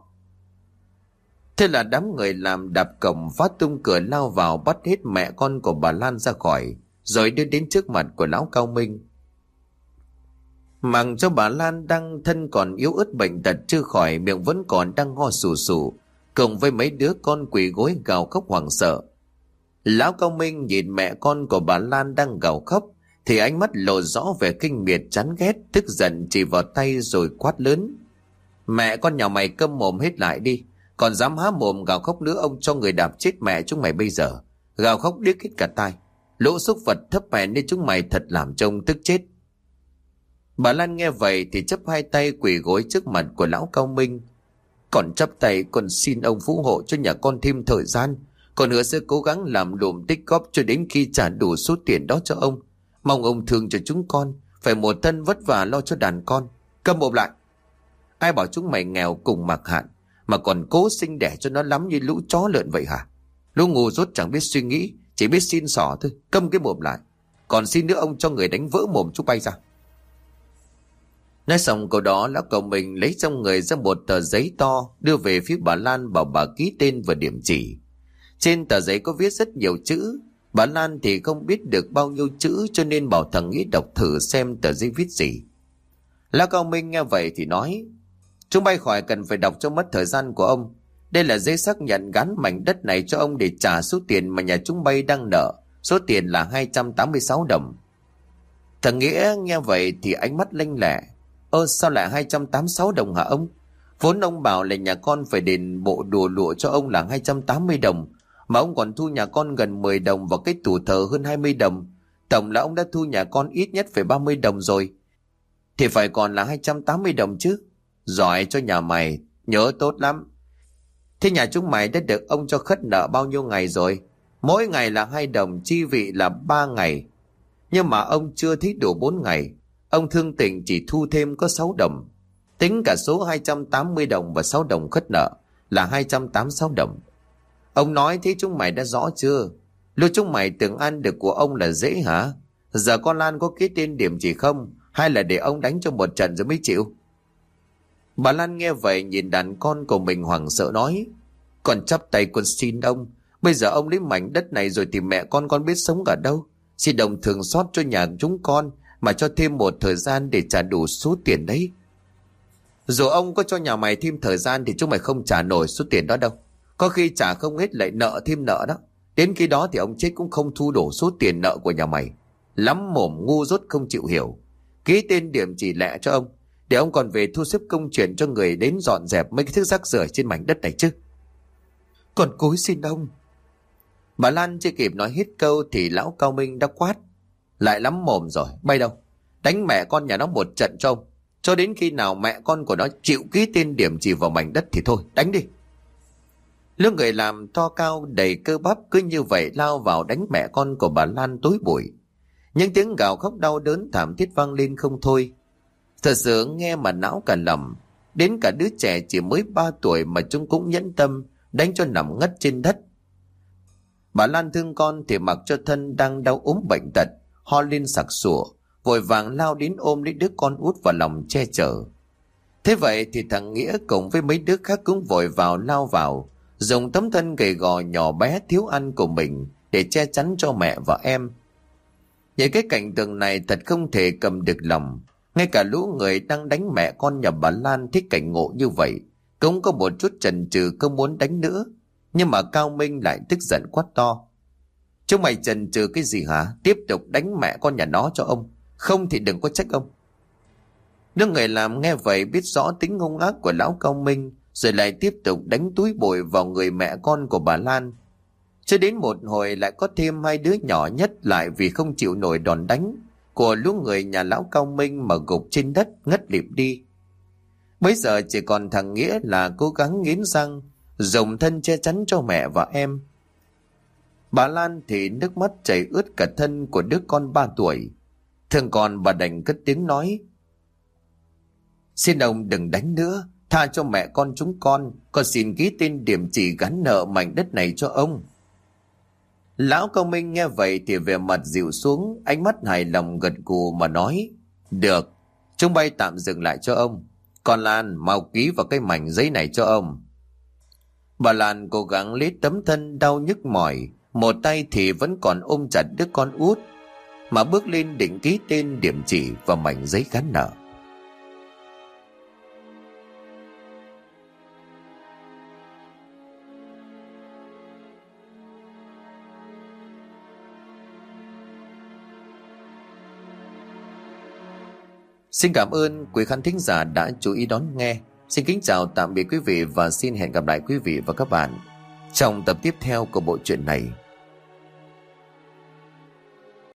Thế là đám người làm đạp cổng, phá tung cửa lao vào, bắt hết mẹ con của bà Lan ra khỏi, rồi đưa đến trước mặt của lão Cao Minh. Mặc cho bà Lan đang thân còn yếu ớt bệnh tật chưa khỏi, miệng vẫn còn đang ho sù sù, cùng với mấy đứa con quỳ gối gào khóc hoảng sợ. Lão Cao Minh nhìn mẹ con của bà Lan đang gào khóc thì ánh mắt lộ rõ vẻ kinh miệt, chán ghét, tức giận chỉ vào tay rồi quát lớn. Mẹ con nhà mày câm mồm hết lại đi, còn dám há mồm gào khóc nữa ông cho người đạp chết mẹ chúng mày bây giờ. Gào khóc điếc hết cả tai, lũ súc vật thấp hèn nên chúng mày thật làm trông tức chết. Bà Lan nghe vậy thì chắp hai tay quỳ gối trước mặt của lão Cao Minh. Còn chắp tay còn xin ông phù hộ cho nhà con thêm thời gian, còn hứa sẽ cố gắng làm lùm tích góp cho đến khi trả đủ số tiền đó cho ông. Mong ông thương cho chúng con, phải một thân vất vả lo cho đàn con. Câm mồm lại. Ai bảo chúng mày nghèo cùng mặc hạn mà còn cố sinh đẻ cho nó lắm như lũ chó lợn vậy hả? Lũ ngu dốt chẳng biết suy nghĩ, chỉ biết xin xỏ thôi. Câm cái mồm lại. Còn xin nữa ông cho người đánh vỡ mồm chúng bay ra. Nói xong câu đó, lão cậu mình lấy trong người ra một tờ giấy to, đưa về phía bà Lan, bảo bà ký tên và điểm chỉ. Trên tờ giấy có viết rất nhiều chữ. Bà Lan thì không biết được bao nhiêu chữ, cho nên bảo thằng Nghĩa đọc thử xem tờ giấy viết gì. Lão Cao Minh nghe vậy thì nói: chúng bay khỏi cần phải đọc cho mất thời gian của ông. Đây là giấy xác nhận gắn mảnh đất này cho ông để trả số tiền mà nhà chúng bay đang nợ. Số tiền là 286 đồng. Thằng Nghĩa nghe vậy thì ánh mắt lanh lẹ: sao lại 286 đồng hả ông? Vốn ông bảo là nhà con phải đền bộ đồ lụa cho ông là 280 đồng, mà ông còn thu nhà con gần 10 đồng và cái tủ thờ hơn 20 đồng. Tổng là ông đã thu nhà con ít nhất phải 30 đồng rồi. Thì phải còn là 280 đồng chứ. Giỏi cho nhà mày, nhớ tốt lắm. Thế nhà chúng mày đã được ông cho khất nợ bao nhiêu ngày rồi? Mỗi ngày là 2 đồng, chi vị là 3 ngày. Nhưng mà ông chưa thấy đủ 4 ngày. Ông thương tình chỉ thu thêm có 6 đồng. Tính cả số 280 đồng và 6 đồng khất nợ là 286 đồng. Ông nói thế chúng mày đã rõ chưa? Lúc chúng mày tưởng ăn được của ông là dễ hả? Giờ con Lan có ký tên điểm chỉ không? Hay là để ông đánh cho một trận rồi mới chịu? Bà Lan nghe vậy nhìn đàn con của mình hoảng sợ nói: con chắp tay con xin ông. Bây giờ ông lấy mảnh đất này rồi thì mẹ con biết sống ở đâu? Xin đồng thường xót cho nhà chúng con, mà cho thêm một thời gian để trả đủ số tiền đấy. Dù ông có cho nhà mày thêm thời gian thì chúng mày không trả nổi số tiền đó đâu. Có khi trả không hết lại nợ thêm nợ đó. Đến khi đó thì ông chết cũng không thu đủ số tiền nợ của nhà mày. Lắm mồm ngu dốt không chịu hiểu. Ký tên điểm chỉ lẹ cho ông, để ông còn về thu xếp công chuyện cho người đến dọn dẹp mấy cái thứ rác rưởi trên mảnh đất này chứ. Còn cúi xin ông. Bà Lan chưa kịp nói hết câu thì lão Cao Minh đã quát: lại lắm mồm rồi, bay đâu? Đánh mẹ con nhà nó một trận cho ông. Cho đến khi nào mẹ con của nó chịu ký tên điểm chỉ vào mảnh đất thì thôi, đánh đi. Lương người làm to cao đầy cơ bắp cứ như vậy lao vào đánh mẹ con của bà Lan tối bụi. Những tiếng gào khóc đau đớn thảm thiết vang lên không thôi. Thật sự nghe mà não cả lầm. Đến cả đứa trẻ chỉ mới 3 tuổi mà chúng cũng nhẫn tâm đánh cho nằm ngất trên đất. Bà Lan thương con thì mặc cho thân đang đau ốm bệnh tật, ho lên sặc sụa, vội vàng lao đến ôm lấy đứa con út vào lòng che chở. Thế vậy thì thằng Nghĩa cùng với mấy đứa khác cũng vội lao vào, dùng tấm thân gầy gò nhỏ bé thiếu ăn của mình để che chắn cho mẹ và em. Những cái cảnh tượng này thật không thể cầm được lòng. Ngay cả lũ người đang đánh mẹ con nhà bà Lan thấy cảnh ngộ như vậy cũng có một chút chần chừ không muốn đánh nữa. Nhưng mà Cao Minh lại tức giận quát to: chúng mày chần chừ cái gì hả? Tiếp tục đánh mẹ con nhà nó cho ông, không thì đừng có trách ông. Đứa người làm nghe vậy biết rõ tính hung ác của lão Cao Minh, rồi lại tiếp tục đánh túi bụi vào người mẹ con của bà Lan. Cho đến một hồi lại có thêm 2 đứa nhỏ nhất lại vì không chịu nổi đòn đánh của lũ người nhà lão Cao Minh mà gục trên đất ngất lịm đi. Bây giờ chỉ còn thằng Nghĩa là cố gắng nghiến răng dùng thân che chắn cho mẹ và em. Bà Lan thì nước mắt chảy ướt cả thân của đứa con 3 tuổi. Thương con bà đành cất tiếng nói: xin ông đừng đánh nữa, tha cho mẹ con chúng con xin ký tên điểm chỉ gắn nợ mảnh đất này cho ông. Lão Cao Minh nghe vậy thì vẻ mặt dịu xuống, ánh mắt hài lòng gật gù mà nói: được, chúng bay tạm dừng lại cho ông. Còn Lan mau ký vào cái mảnh giấy này cho ông. Bà Lan cố gắng lấy tấm thân đau nhức mỏi, một tay thì vẫn còn ôm chặt đứa con út, mà bước lên định ký tên điểm chỉ vào mảnh giấy gắn nợ. Xin cảm ơn quý khán thính giả đã chú ý đón nghe. Xin kính chào tạm biệt quý vị và xin hẹn gặp lại quý vị và các bạn trong tập tiếp theo của bộ truyện này.